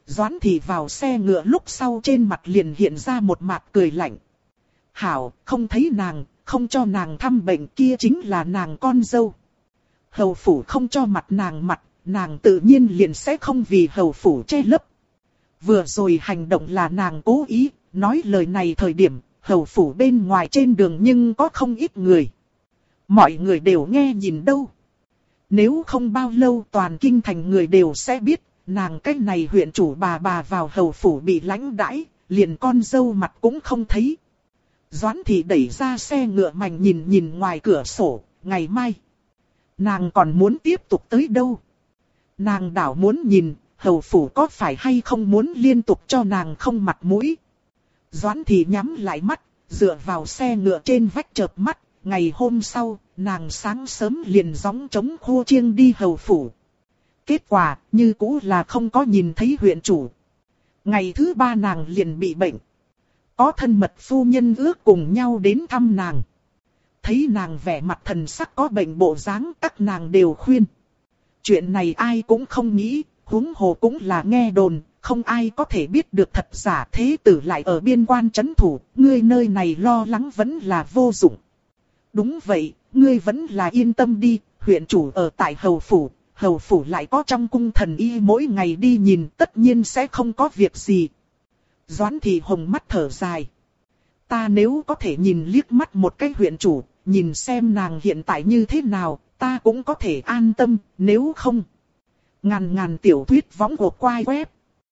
Doãn Thị vào xe ngựa lúc sau trên mặt liền hiện ra một mặt cười lạnh. Hảo, không thấy nàng, không cho nàng thăm bệnh kia chính là nàng con dâu. Hầu phủ không cho mặt, nàng tự nhiên liền sẽ không vì hầu phủ che lấp. Vừa rồi hành động là nàng cố ý, nói lời này thời điểm, hầu phủ bên ngoài trên đường nhưng có không ít người. Mọi người đều nghe nhìn đâu. Nếu không bao lâu toàn kinh thành người đều sẽ biết, nàng cái này huyện chủ bà vào hầu phủ bị lãnh đãi, liền con dâu mặt cũng không thấy. Doãn Thị đẩy ra xe ngựa mảnh nhìn ngoài cửa sổ, ngày mai nàng còn muốn tiếp tục tới đâu? Nàng đảo muốn nhìn, hầu phủ có phải hay không muốn liên tục cho nàng không mặt mũi. Doãn Thị nhắm lại mắt, dựa vào xe ngựa trên vách chợp mắt. Ngày hôm sau, nàng sáng sớm liền gióng trống khua chiêng đi hầu phủ. Kết quả, như cũ là không có nhìn thấy huyện chủ. Ngày thứ 3 nàng liền bị bệnh. Có thân mật phu nhân ước cùng nhau đến thăm nàng. Thấy nàng vẻ mặt thần sắc có bệnh bộ dáng, các nàng đều khuyên. Chuyện này ai cũng không nghĩ, huống hồ cũng là nghe đồn, không ai có thể biết được thật giả. Thế tử lại ở biên quan trấn thủ, ngươi nơi này lo lắng vẫn là vô dụng. Đúng vậy, ngươi vẫn là yên tâm đi, huyện chủ ở tại hầu phủ lại có trong cung thần y mỗi ngày đi nhìn, tất nhiên sẽ không có việc gì. Doãn Thị hồng mắt thở dài. Ta nếu có thể nhìn liếc mắt một cái huyện chủ, nhìn xem nàng hiện tại như thế nào, ta cũng có thể an tâm, nếu không. Ngàn tiểu thuyết võng của quai web.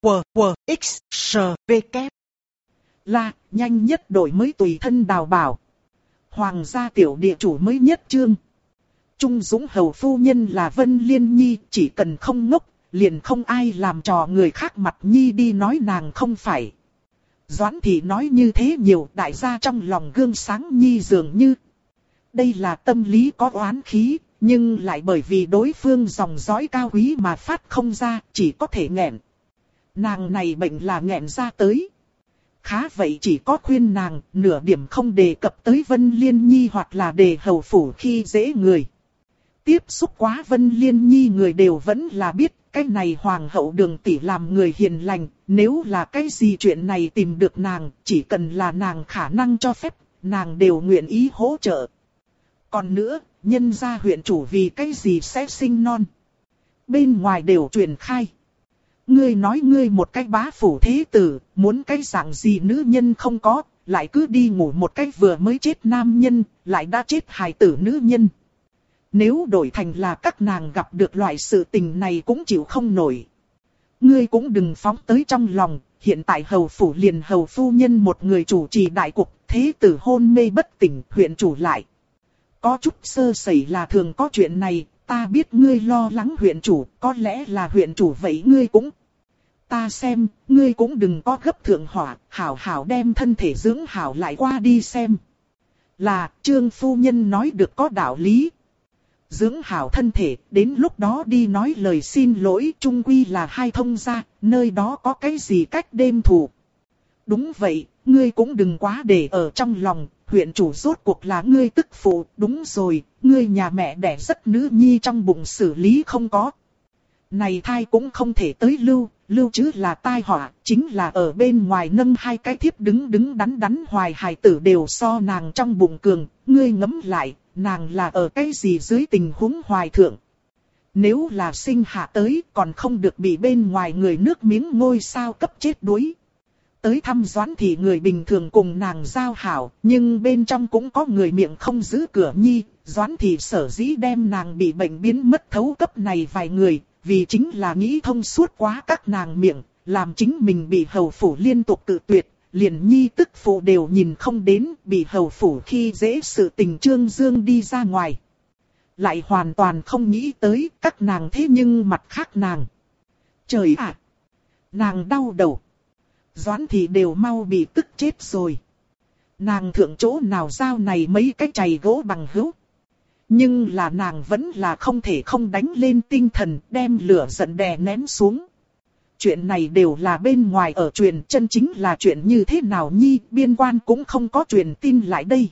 WWXSVK. Là, nhanh nhất đổi mới tùy thân đào bảo. Hoàng gia tiểu địa chủ mới nhất chương. Trung Dũng hầu phu nhân là Vân Liên Nhi, chỉ cần không ngốc, liền không ai làm trò người khác mặt Nhi đi nói nàng không phải. Doãn Thị nói như thế nhiều, đại gia trong lòng gương sáng Nhi dường như. Đây là tâm lý có oán khí, nhưng lại bởi vì đối phương dòng dõi cao quý mà phát không ra, chỉ có thể nghẹn. Nàng này bệnh là nghẹn ra tới. Khá vậy chỉ có khuyên nàng, nửa điểm không đề cập tới Vân Liên Nhi hoặc là đề hầu phủ khi dễ người. Tiếp xúc quá Vân Liên Nhi người đều vẫn là biết, cái này hoàng hậu Đường tỷ làm người hiền lành, nếu là cái gì chuyện này tìm được nàng, chỉ cần là nàng khả năng cho phép, nàng đều nguyện ý hỗ trợ. Còn nữa, nhân gia huyện chủ vì cái gì sẽ sinh non. Bên ngoài đều truyền khai. Ngươi nói ngươi một cái bá phủ thế tử, muốn cái dạng gì nữ nhân không có, lại cứ đi ngủ một cái vừa mới chết nam nhân, lại đã chết hài tử nữ nhân. Nếu đổi thành là các nàng gặp được loại sự tình này cũng chịu không nổi. Ngươi cũng đừng phóng tới trong lòng, hiện tại hầu phủ liền hầu phu nhân một người chủ trì đại cục, thế tử hôn mê bất tỉnh, huyện chủ lại. Có chút sơ sẩy là thường có chuyện này, ta biết ngươi lo lắng huyện chủ, có lẽ là huyện chủ vậy ngươi cũng. Ta xem, ngươi cũng đừng có gấp thượng hỏa, hảo đem thân thể dưỡng hảo lại qua đi xem. Là, Trương phu nhân nói được có đạo lý. Dưỡng hảo thân thể, đến lúc đó đi nói lời xin lỗi, chung quy là hai thông gia, nơi đó có cái gì cách đêm thù. Đúng vậy, ngươi cũng đừng quá để ở trong lòng, huyện chủ rốt cuộc là ngươi tức phụ, đúng rồi, ngươi nhà mẹ đẻ rất nữ nhi trong bụng xử lý không có. Này thai cũng không thể tới lưu chứ là tai họa, chính là ở bên ngoài nâng hai cái thiếp đứng đắn hoài hài tử đều so nàng trong bụng cường, ngươi ngẫm lại, nàng là ở cái gì dưới tình huống hoài thượng. Nếu là sinh hạ tới còn không được bị bên ngoài người nước miếng ngôi sao cấp chết đuối. Tới thăm Doãn Thị người bình thường cùng nàng giao hảo, nhưng bên trong cũng có người miệng không giữ cửa nhi, Doãn Thị sở dĩ đem nàng bị bệnh biến mất thấu cấp này vài người, vì chính là nghĩ thông suốt quá các nàng miệng, làm chính mình bị hầu phủ liên tục cự tuyệt, liền nhi tức phụ đều nhìn không đến, bị hầu phủ khi dễ sự tình trương dương đi ra ngoài. Lại hoàn toàn không nghĩ tới các nàng thế nhưng mặt khác nàng. Trời ạ! Nàng đau đầu. Doãn Thị đều mau bị tức chết rồi. Nàng thượng chỗ nào giao này mấy cái chày gỗ bằng hữu. Nhưng là nàng vẫn là không thể không đánh lên tinh thần, đem lửa giận đè nén xuống. Chuyện này đều là bên ngoài ở truyền, chân chính là chuyện như thế nào nhi, biên quan cũng không có truyền tin lại đây.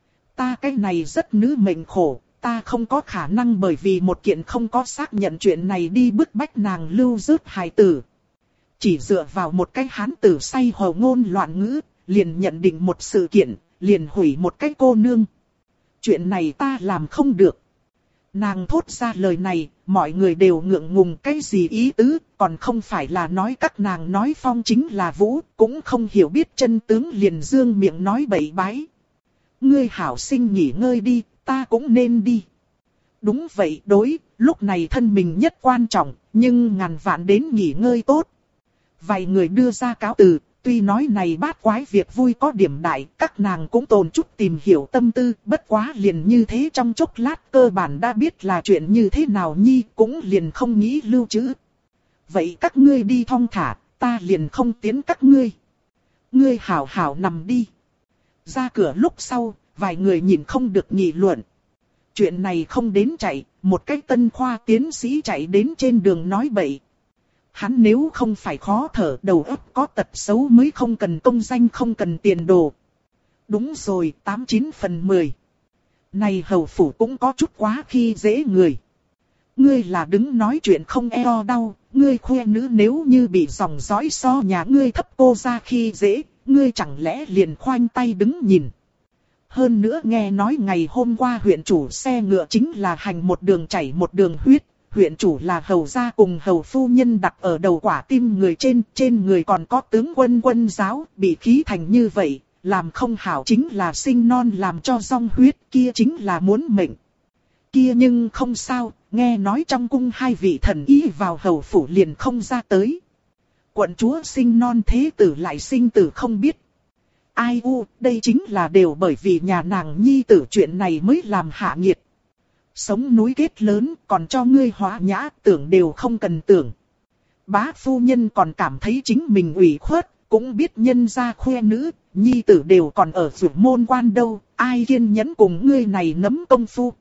Ta cái này rất nữ mệnh khổ, ta không có khả năng bởi vì một kiện không có xác nhận chuyện này đi bức bách nàng lưu rớt hài tử. chỉ dựa vào một cái hán tử say hồ ngôn loạn ngữ, liền nhận định một sự kiện, liền hủy một cái cô nương. Chuyện này ta làm không được. Nàng thốt ra lời này, mọi người đều ngượng ngùng, cái gì ý tứ, còn không phải là nói các nàng nói phong chính là vũ, cũng không hiểu biết chân tướng, liền dương miệng nói bậy bái. Ngươi hảo sinh nghỉ ngơi đi, ta cũng nên đi. Đúng vậy, đối, lúc này thân mình nhất quan trọng, nhưng ngàn vạn đến nghỉ ngơi tốt. Vài người đưa ra cáo từ, tuy nói này bát quái việc vui có điểm đại, các nàng cũng tồn chút tìm hiểu tâm tư, bất quá liền như thế trong chốc lát cơ bản đã biết là chuyện như thế nào nhi, cũng liền không nghĩ lưu trữ. Vậy các ngươi đi thong thả, ta liền không tiến các ngươi. Ngươi hảo hảo nằm đi. Ra cửa lúc sau, vài người nhìn không được nghị luận. Chuyện này không đến chạy, một cái tân khoa tiến sĩ chạy đến trên đường nói bậy. Hắn nếu không phải khó thở, đầu óc có tật xấu mới không cần công danh, không cần tiền đồ. Đúng rồi, 89/10. Này hầu phủ cũng có chút quá khi dễ người. Ngươi là đứng nói chuyện không eo đau, ngươi khoe nữ nếu như bị dòng dõi so nhà ngươi thấp cô ra khi dễ, ngươi chẳng lẽ liền khoanh tay đứng nhìn. Hơn nữa nghe nói ngày hôm qua huyện chủ xe ngựa chính là hành một đường chảy một đường huyết. Huyện chủ là hầu gia cùng hầu phu nhân đặt ở đầu quả tim người trên người còn có tướng quân quân giáo, bị khí thành như vậy, làm không hảo chính là sinh non làm cho rong huyết, kia chính là muốn mệnh. Kia nhưng không sao, nghe nói trong cung hai vị thần y vào hầu phủ liền không ra tới. Quận chúa sinh non thế tử lại sinh tử không biết. Ai u, đây chính là đều bởi vì nhà nàng nhi tử chuyện này mới làm hạ nghiệt. Sống núi kết lớn còn cho ngươi hóa nhã, tưởng đều không cần tưởng. Bá phu nhân còn cảm thấy chính mình ủy khuất, cũng biết nhân gia khoe nữ, nhi tử đều còn ở vượt môn quan đâu, ai kiên nhẫn cùng ngươi này nấm công phu.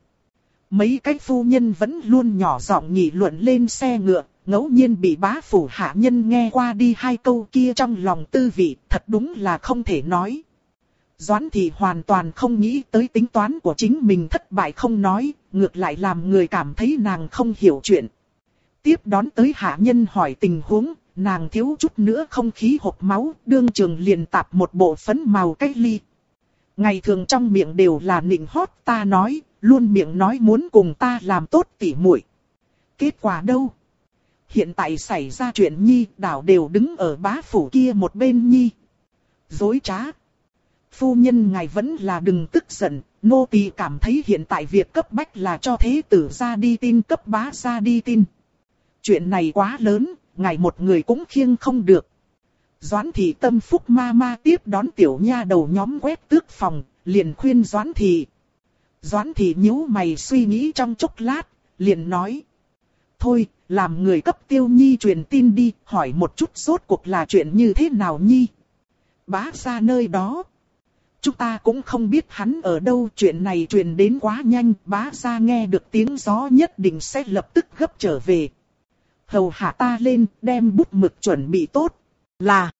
Mấy cái phu nhân vẫn luôn nhỏ giọng nghị luận lên xe ngựa, ngẫu nhiên bị bá phủ hạ nhân nghe qua đi hai câu kia trong lòng tư vị, thật đúng là không thể nói. Doãn Thị hoàn toàn không nghĩ tới tính toán của chính mình thất bại không nói, ngược lại làm người cảm thấy nàng không hiểu chuyện. Tiếp đón tới hạ nhân hỏi tình huống, nàng thiếu chút nữa không khí hộc máu, đương trường liền tạp một bộ phấn màu cách ly. Ngày thường trong miệng đều là nịnh hót ta nói, luôn miệng nói muốn cùng ta làm tốt tỉ muội. Kết quả đâu? Hiện tại xảy ra chuyện nhi, đảo đều đứng ở bá phủ kia một bên nhi. Dối trá. Phu nhân ngài vẫn là đừng tức giận, nô tỳ cảm thấy hiện tại việc cấp bách là cho thế tử ra đi tin, cấp bá ra đi tin. Chuyện này quá lớn, ngài một người cũng khiêng không được. Doãn Thị tâm phúc ma ma tiếp đón tiểu nha đầu nhóm quét tước phòng, liền khuyên Doãn Thị. Doãn Thị nhíu mày suy nghĩ trong chốc lát, liền nói. Thôi, làm người cấp Tiêu Nhi truyền tin đi, hỏi một chút rốt cuộc là chuyện như thế nào Nhi. Bá ra nơi đó. Chúng ta cũng không biết hắn ở đâu, chuyện này truyền đến quá nhanh, bá ra nghe được tiếng gió nhất định sẽ lập tức gấp trở về. Hầu hạ ta lên, đem bút mực chuẩn bị tốt. Là,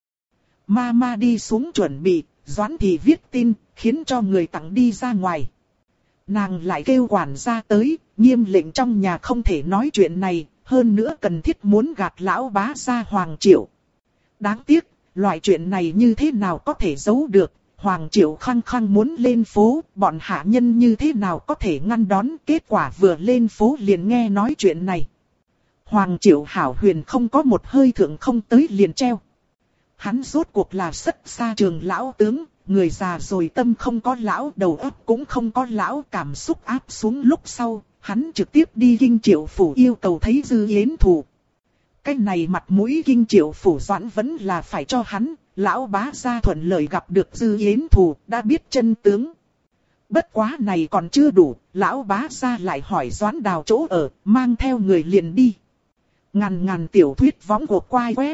ma đi xuống chuẩn bị, Doãn Thị viết tin, khiến cho người tặng đi ra ngoài. Nàng lại kêu quản gia tới, nghiêm lệnh trong nhà không thể nói chuyện này, hơn nữa cần thiết muốn gạt lão bá gia Hoàng Triệu. Đáng tiếc, loại chuyện này như thế nào có thể giấu được, Hoàng Triệu khăng khăng muốn lên phố, bọn hạ nhân như thế nào có thể ngăn đón, kết quả vừa lên phố liền nghe nói chuyện này. Hoàng Triệu hảo huyền không có một hơi thượng không tới liền treo. Hắn rốt cuộc là sất xa trường lão tướng, người già rồi tâm không có lão, đầu óc cũng không có lão, cảm xúc áp xuống lúc sau, hắn trực tiếp đi Kinh Triệu phủ yêu cầu thấy Dư Yến Thù. Cái này mặt mũi Kinh Triệu phủ Doãn vẫn là phải cho hắn, lão bá gia thuận lợi gặp được Dư Yến Thù, đã biết chân tướng. Bất quá này còn chưa đủ, lão bá gia lại hỏi Doãn Đào chỗ ở, mang theo người liền đi. Ngàn tiểu thuyết võng của quai web.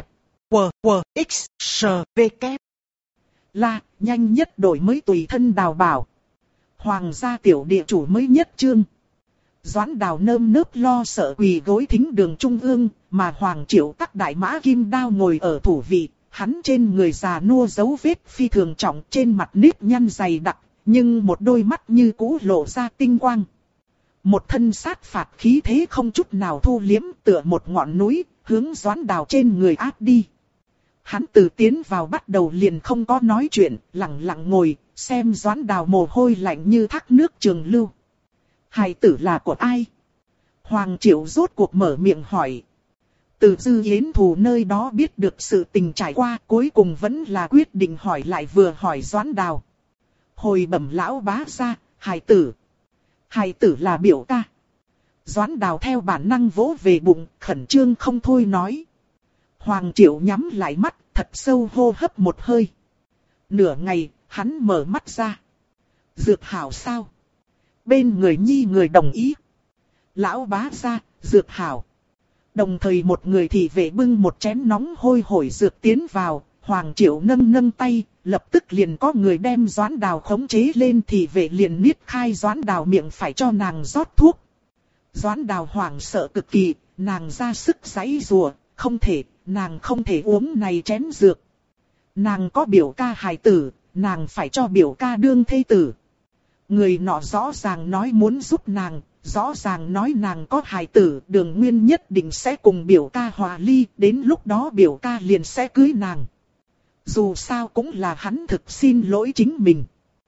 WWXSVK. Là, nhanh nhất đổi mới tùy thân Đào bảo. Hoàng gia tiểu địa chủ mới nhất chương. Doãn Đào nơm nớp lo sợ quỳ gối thính đường trung ương, mà Hoàng Triệu tắc đại mã kim đao ngồi ở thủ vị, hắn trên người già nua dấu vết phi thường trọng, trên mặt nếp nhăn dày đặc, nhưng một đôi mắt như cũ lộ ra tinh quang. Một thân sát phạt khí thế không chút nào thu liếm, tựa một ngọn núi, hướng Doãn Đào trên người áp đi. Hắn từ tiến vào bắt đầu liền không có nói chuyện, lặng lặng ngồi, xem Doãn Đào mồ hôi lạnh như thác nước trường lưu. Hài tử là của ai? Hoàng Triệu rốt cuộc mở miệng hỏi. Từ Dư Yến Thù nơi đó biết được sự tình trải qua, cuối cùng vẫn là quyết định hỏi lại vừa hỏi Doãn Đào. Hồi bẩm lão bá gia, hài tử. Hài tử là biểu ca. Doãn Đào theo bản năng vỗ về bụng, khẩn trương không thôi nói. Hoàng Triệu nhắm lại mắt, thật sâu hô hấp một hơi. Nửa ngày, hắn mở mắt ra. Dược hảo sao? Bên người nhi người đồng ý. Lão bá gia, dược hảo. Đồng thời một người thị vệ bưng một chén nóng hôi hổi dược tiến vào. Hoàng Triệu nâng nâng tay, lập tức liền có người đem Doãn Đào khống chế lên, thị vệ liền niết khai Doãn Đào miệng phải cho nàng rót thuốc. Doãn Đào hoảng sợ cực kỳ, nàng ra sức giãy giụa, không thể, nàng không thể uống này chén dược. Nàng có biểu ca hài tử, nàng phải cho biểu ca đương thê tử. Người nọ rõ ràng nói muốn giúp nàng, rõ ràng nói nàng có hài tử, Đường Nguyên nhất định sẽ cùng biểu ca hòa ly, đến lúc đó biểu ca liền sẽ cưới nàng. Dù sao cũng là hắn thực xin lỗi chính mình.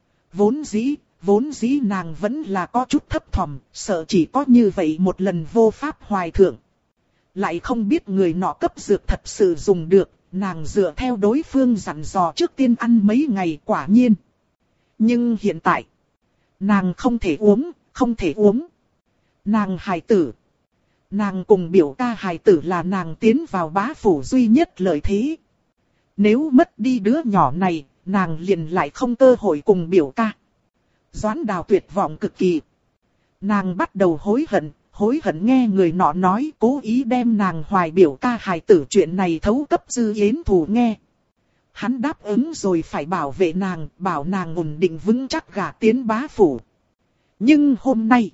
Vốn dĩ nàng vẫn là có chút thấp thỏm, sợ chỉ có như vậy một lần vô pháp hoài thượng. Lại không biết người nọ cấp dược thật sự dùng được, nàng dựa theo đối phương dặn dò trước tiên ăn mấy ngày quả nhiên. Nhưng hiện tại, nàng không thể uống. Nàng hài tử. Nàng cùng biểu ca hài tử là nàng tiến vào bá phủ duy nhất lợi thế. Nếu mất đi đứa nhỏ này, nàng liền lại không cơ hội cùng biểu ca. Doãn Đào tuyệt vọng cực kỳ. Nàng bắt đầu hối hận nghe người nọ nói, cố ý đem nàng hoài biểu ca hài tử chuyện này thấu cấp Dư Yến Thù nghe. Hắn đáp ứng rồi phải bảo vệ nàng, bảo nàng ổn định vững chắc gả tiến bá phủ. Nhưng hôm nay,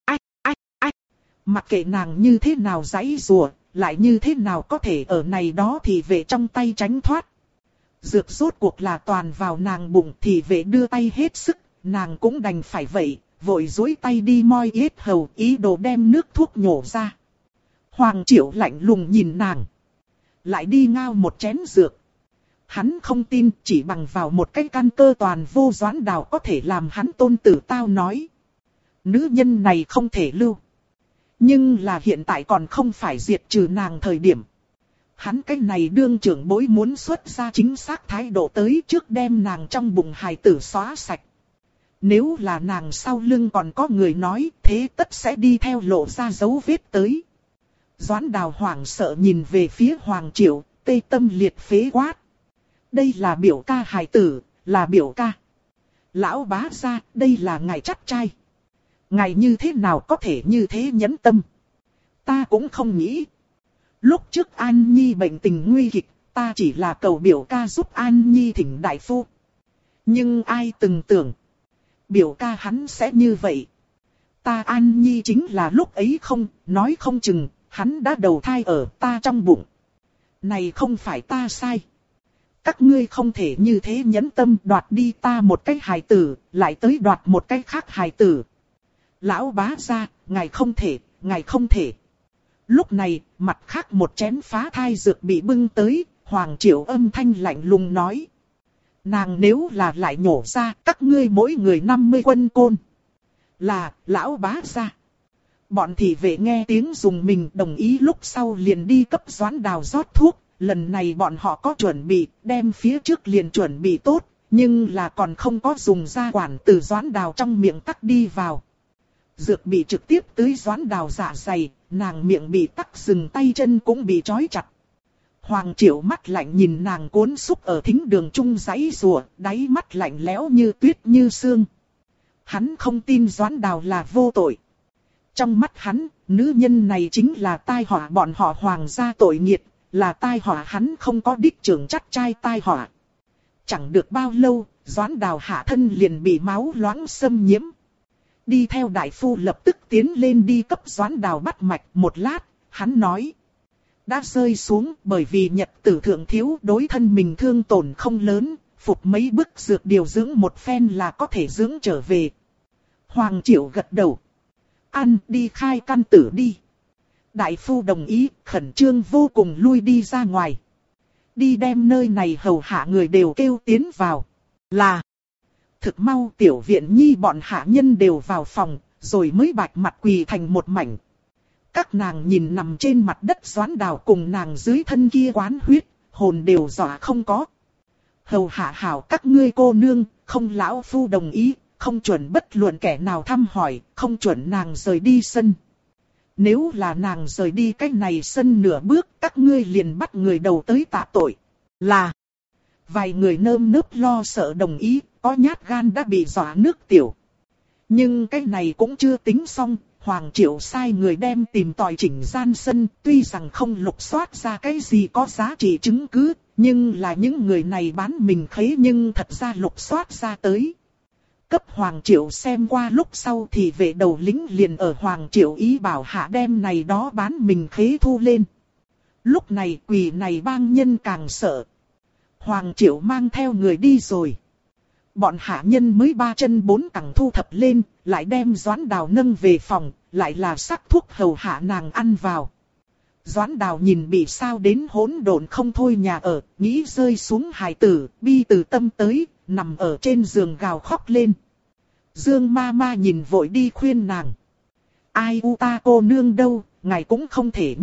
mặc kệ nàng như thế nào giãy giụa, lại như thế nào có thể ở này đó thì vệ trong tay tránh thoát. Dược rốt cuộc là toàn vào nàng bụng, thì vệ đưa tay hết sức, nàng cũng đành phải vậy, vội duỗi tay đi moi yết hầu, ý đồ đem nước thuốc nhổ ra. Hoàng Triệu lạnh lùng nhìn nàng, lại đi ngao một chén dược. Hắn không tin, chỉ bằng vào một cái căn cơ toàn vô Doãn Đào có thể làm hắn tôn tử tao nói. Nữ nhân này không thể lưu. Nhưng là hiện tại còn không phải diệt trừ nàng thời điểm. Hắn cái này đương trưởng bối muốn xuất ra chính xác thái độ tới trước đem nàng trong bụng hài tử xóa sạch. Nếu là nàng sau lưng còn có người nói, thế tất sẽ đi theo lộ ra dấu vết tới. Doãn Đào hoảng sợ nhìn về phía Hoàng Triệu, tê tâm liệt phế quát. Đây là biểu ca hài tử, là biểu ca. Lão bá gia, đây là ngài chắc trai. Ngài như thế nào có thể như thế nhẫn tâm? Ta cũng không nghĩ. Lúc trước An Nhi bệnh tình nguy kịch, ta chỉ là cầu biểu ca giúp An Nhi thỉnh đại phu. Nhưng ai từng tưởng, biểu ca hắn sẽ như vậy. Ta An Nhi chính là lúc ấy không, nói không chừng, hắn đã đầu thai ở ta trong bụng. Này không phải ta sai. Các ngươi không thể như thế nhẫn tâm đoạt đi ta một cái hài tử, lại tới đoạt một cái khác hài tử. Lão bá gia, ngài không thể. Lúc này, mặt khác một chén phá thai dược bị bưng tới, Hoàng Triệu âm thanh lạnh lùng nói. Nàng nếu là lại nhổ ra, các ngươi mỗi người 50 quân côn. Là, lão bá gia. Bọn thị vệ nghe tiếng dùng mình đồng ý, lúc sau liền đi cấp Doãn Đào rót thuốc. Lần này bọn họ có chuẩn bị, đem phía trước liền chuẩn bị tốt, nhưng là còn không có dùng ra quản từ Doãn Đào trong miệng tắc đi vào. Dược bị trực tiếp tưới Doãn Đào dạ dày, nàng miệng bị tắc, dừng tay chân cũng bị trói chặt. Hoàng Triệu mắt lạnh nhìn nàng cuốn xúc ở thính đường trung giãy giụa, đáy mắt lạnh lẽo như tuyết như sương. Hắn không tin Doãn Đào là vô tội. Trong mắt hắn, nữ nhân này chính là tai họa bọn họ Hoàng gia tội nghiệt, là tai họa hắn không có đích trưởng chắc trai tai họa. Chẳng được bao lâu, Doãn Đào hạ thân liền bị máu loãng xâm nhiễm. Đi theo đại phu lập tức tiến lên đi cấp Doãn Đào bắt mạch. Một lát, hắn nói. Đã rơi xuống bởi vì nhật tử thượng thiếu, đối thân mình thương tổn không lớn, phục mấy bức dược điều dưỡng một phen là có thể dưỡng trở về. Hoàng Triệu gật đầu. Ăn đi khai căn tử đi. Đại phu đồng ý, khẩn trương vô cùng lui đi ra ngoài. đi đem nơi này hầu hạ người đều kêu tiến vào. Là, thực mau tiểu viện nhi bọn hạ nhân đều vào phòng, rồi mới bạch mặt quỳ thành một mảnh. Các nàng nhìn nằm trên mặt đất Doãn Đào cùng nàng dưới thân kia quán huyết, hồn đều dọa không có. Hầu hạ hảo các ngươi cô nương, không lão phu đồng ý, không chuẩn bất luận kẻ nào thăm hỏi, không chuẩn nàng rời đi sân. Nếu là nàng rời đi cách này sân nửa bước, các ngươi liền bắt người đầu tới tạ tội. Là, vài người nơm nớp lo sợ đồng ý, có nhát gan đã bị dọa nước tiểu. Nhưng cái này cũng chưa tính xong, Hoàng Triệu sai người đem tìm tòi chỉnh gian sân, tuy rằng không lục soát ra cái gì có giá trị chứng cứ, nhưng là những người này bán mình khế nhưng thật ra lục soát ra tới. Cấp Hoàng Triệu xem qua lúc sau thì vệ đầu lính liền ở Hoàng Triệu ý bảo hạ đem này đó bán mình khế thu lên. Lúc này quỷ này bang nhân càng sợ. Hoàng Triệu mang theo người đi rồi. Bọn hạ nhân mới 3 chân 4 cẳng thu thập lên, lại đem Doãn Đào nâng về phòng, lại là sắc thuốc hầu hạ nàng ăn vào. Doãn Đào nhìn bị sao đến hỗn độn không thôi nhà ở, nghĩ rơi xuống hài tử, bi từ tâm tới, nằm ở trên giường gào khóc lên. Dương ma ma nhìn vội đi khuyên nàng. Ai u ta cô nương đâu, ngài cũng không thể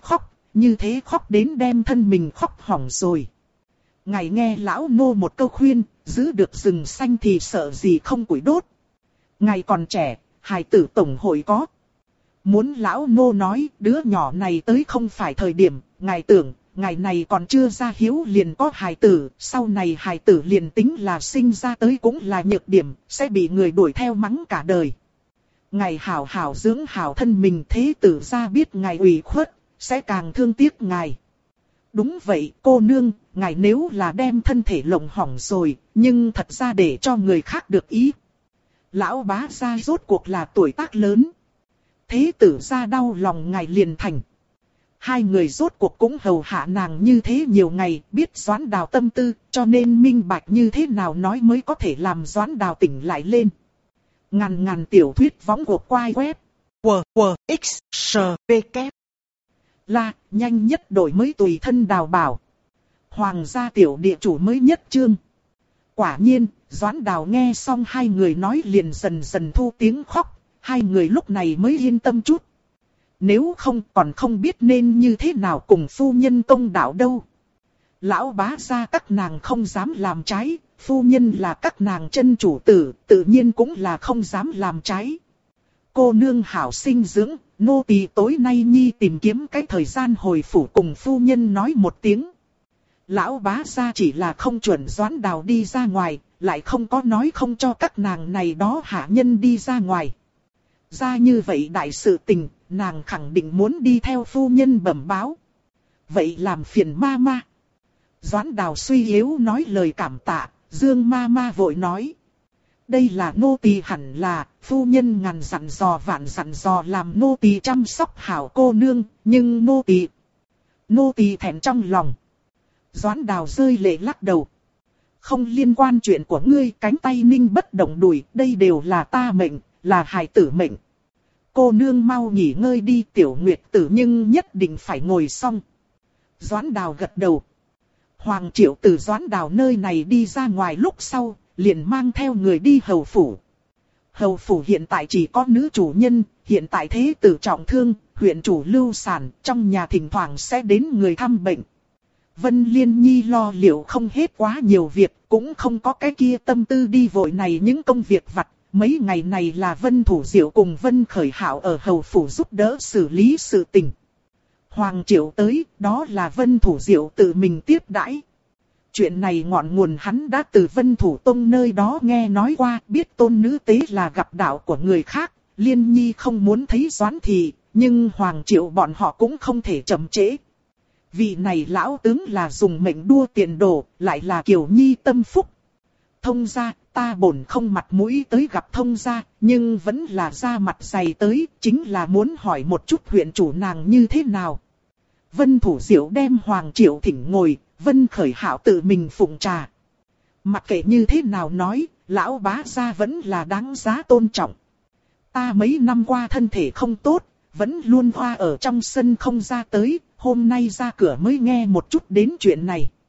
như thế khóc đến đem thân mình khóc hỏng rồi. Ngài nghe lão nô một câu khuyên, giữ được rừng xanh thì sợ gì không củi đốt. Ngài còn trẻ, hài tử tổng hội có. Muốn lão nô nói đứa nhỏ này tới không phải thời điểm, ngài tưởng, ngài này còn chưa ra hiếu liền có hài tử, sau này hài tử liền tính là sinh ra tới cũng là nhược điểm, sẽ bị người đuổi theo mắng cả đời. Ngài hảo hảo dưỡng hảo thân mình thế tử ra biết ngài ủy khuất, sẽ càng thương tiếc ngài. Đúng vậy cô nương, ngài nếu là đem thân thể lộng hỏng rồi, nhưng thật ra để cho người khác được ý. Lão bá gia rốt cuộc là tuổi tác lớn. Thế tử ra đau lòng ngài liền thành. Hai người rốt cuộc cũng hầu hạ nàng như thế nhiều ngày, biết Doãn Đào tâm tư, cho nên minh bạch như thế nào nói mới có thể làm Doãn Đào tỉnh lại lên. Ngàn tiểu thuyết võng của quai web. WWXSPK là nhanh nhất đổi mới tùy thân Đào bảo. Hoàng gia tiểu địa chủ mới nhất chương. Quả nhiên, Doãn Đào nghe xong hai người nói liền dần dần thu tiếng khóc, hai người lúc này mới yên tâm chút. Nếu không còn không biết nên như thế nào cùng phu nhân công đạo đâu. Lão bá gia các nàng không dám làm trái, phu nhân là các nàng chân chủ tử, tự nhiên cũng là không dám làm trái. Cô nương hảo sinh dưỡng, nô tỳ tối nay nhi tìm kiếm cái thời gian hồi phủ cùng phu nhân nói một tiếng. Lão bá gia chỉ là không chuẩn Doãn Đào đi ra ngoài, lại không có nói không cho các nàng này đó hạ nhân đi ra ngoài. Ra như vậy đại sự tình, nàng khẳng định muốn đi theo phu nhân bẩm báo. Vậy làm phiền ma ma. Doãn Đào suy yếu nói lời cảm tạ, Dương ma ma vội nói. Đây là nô tỳ hẳn là, phu nhân ngàn dặn dò vạn dặn dò làm nô tỳ chăm sóc hảo cô nương, nhưng nô tỳ thẹn trong lòng. Doãn Đào rơi lệ lắc đầu. Không liên quan chuyện của ngươi, cánh tay ninh bất động đùi, đây đều là ta mệnh, là hài tử mệnh. Cô nương mau nghỉ ngơi đi, Tiểu Nguyệt tử nhưng nhất định phải ngồi xong. Doãn Đào gật đầu. Hoàng Triệu từ Doãn Đào nơi này đi ra ngoài lúc sau, liền mang theo người đi hầu phủ. Hầu phủ hiện tại chỉ có nữ chủ nhân, hiện tại thế tử trọng thương, huyện chủ lưu sản, trong nhà thỉnh thoảng sẽ đến người thăm bệnh. Vân Liên Nhi lo liệu không hết quá nhiều việc, cũng không có cái kia tâm tư đi vội này những công việc vặt. Mấy ngày này là Vân Thủ Diệu cùng Vân Khởi Hạo ở hầu phủ giúp đỡ xử lý sự tình. Hoàng Triệu tới, đó là Vân Thủ Diệu tự mình tiếp đãi. Chuyện này ngọn nguồn hắn đã từ Vân Thủ Tông nơi đó nghe nói qua, biết tôn nữ tế là gặp đạo của người khác, Liên Nhi không muốn thấy Doãn Thị, nhưng Hoàng Triệu bọn họ cũng không thể chậm trễ. Vị này lão tướng là dùng mệnh đua tiền đồ, lại là Kiều Nhi tâm phúc. Thông gia, ta bổn không mặt mũi tới gặp thông gia, nhưng vẫn là ra mặt dày tới, chính là muốn hỏi một chút huyện chủ nàng như thế nào. Vân Thủ Diệu đem Hoàng Triệu thỉnh ngồi, Vân Khởi Hạo tự mình phụng trà. Mặc kệ như thế nào nói, lão bá gia vẫn là đáng giá tôn trọng. Ta mấy năm qua thân thể không tốt, vẫn luôn hoa ở trong sân không ra tới, hôm nay ra cửa mới nghe một chút đến chuyện này.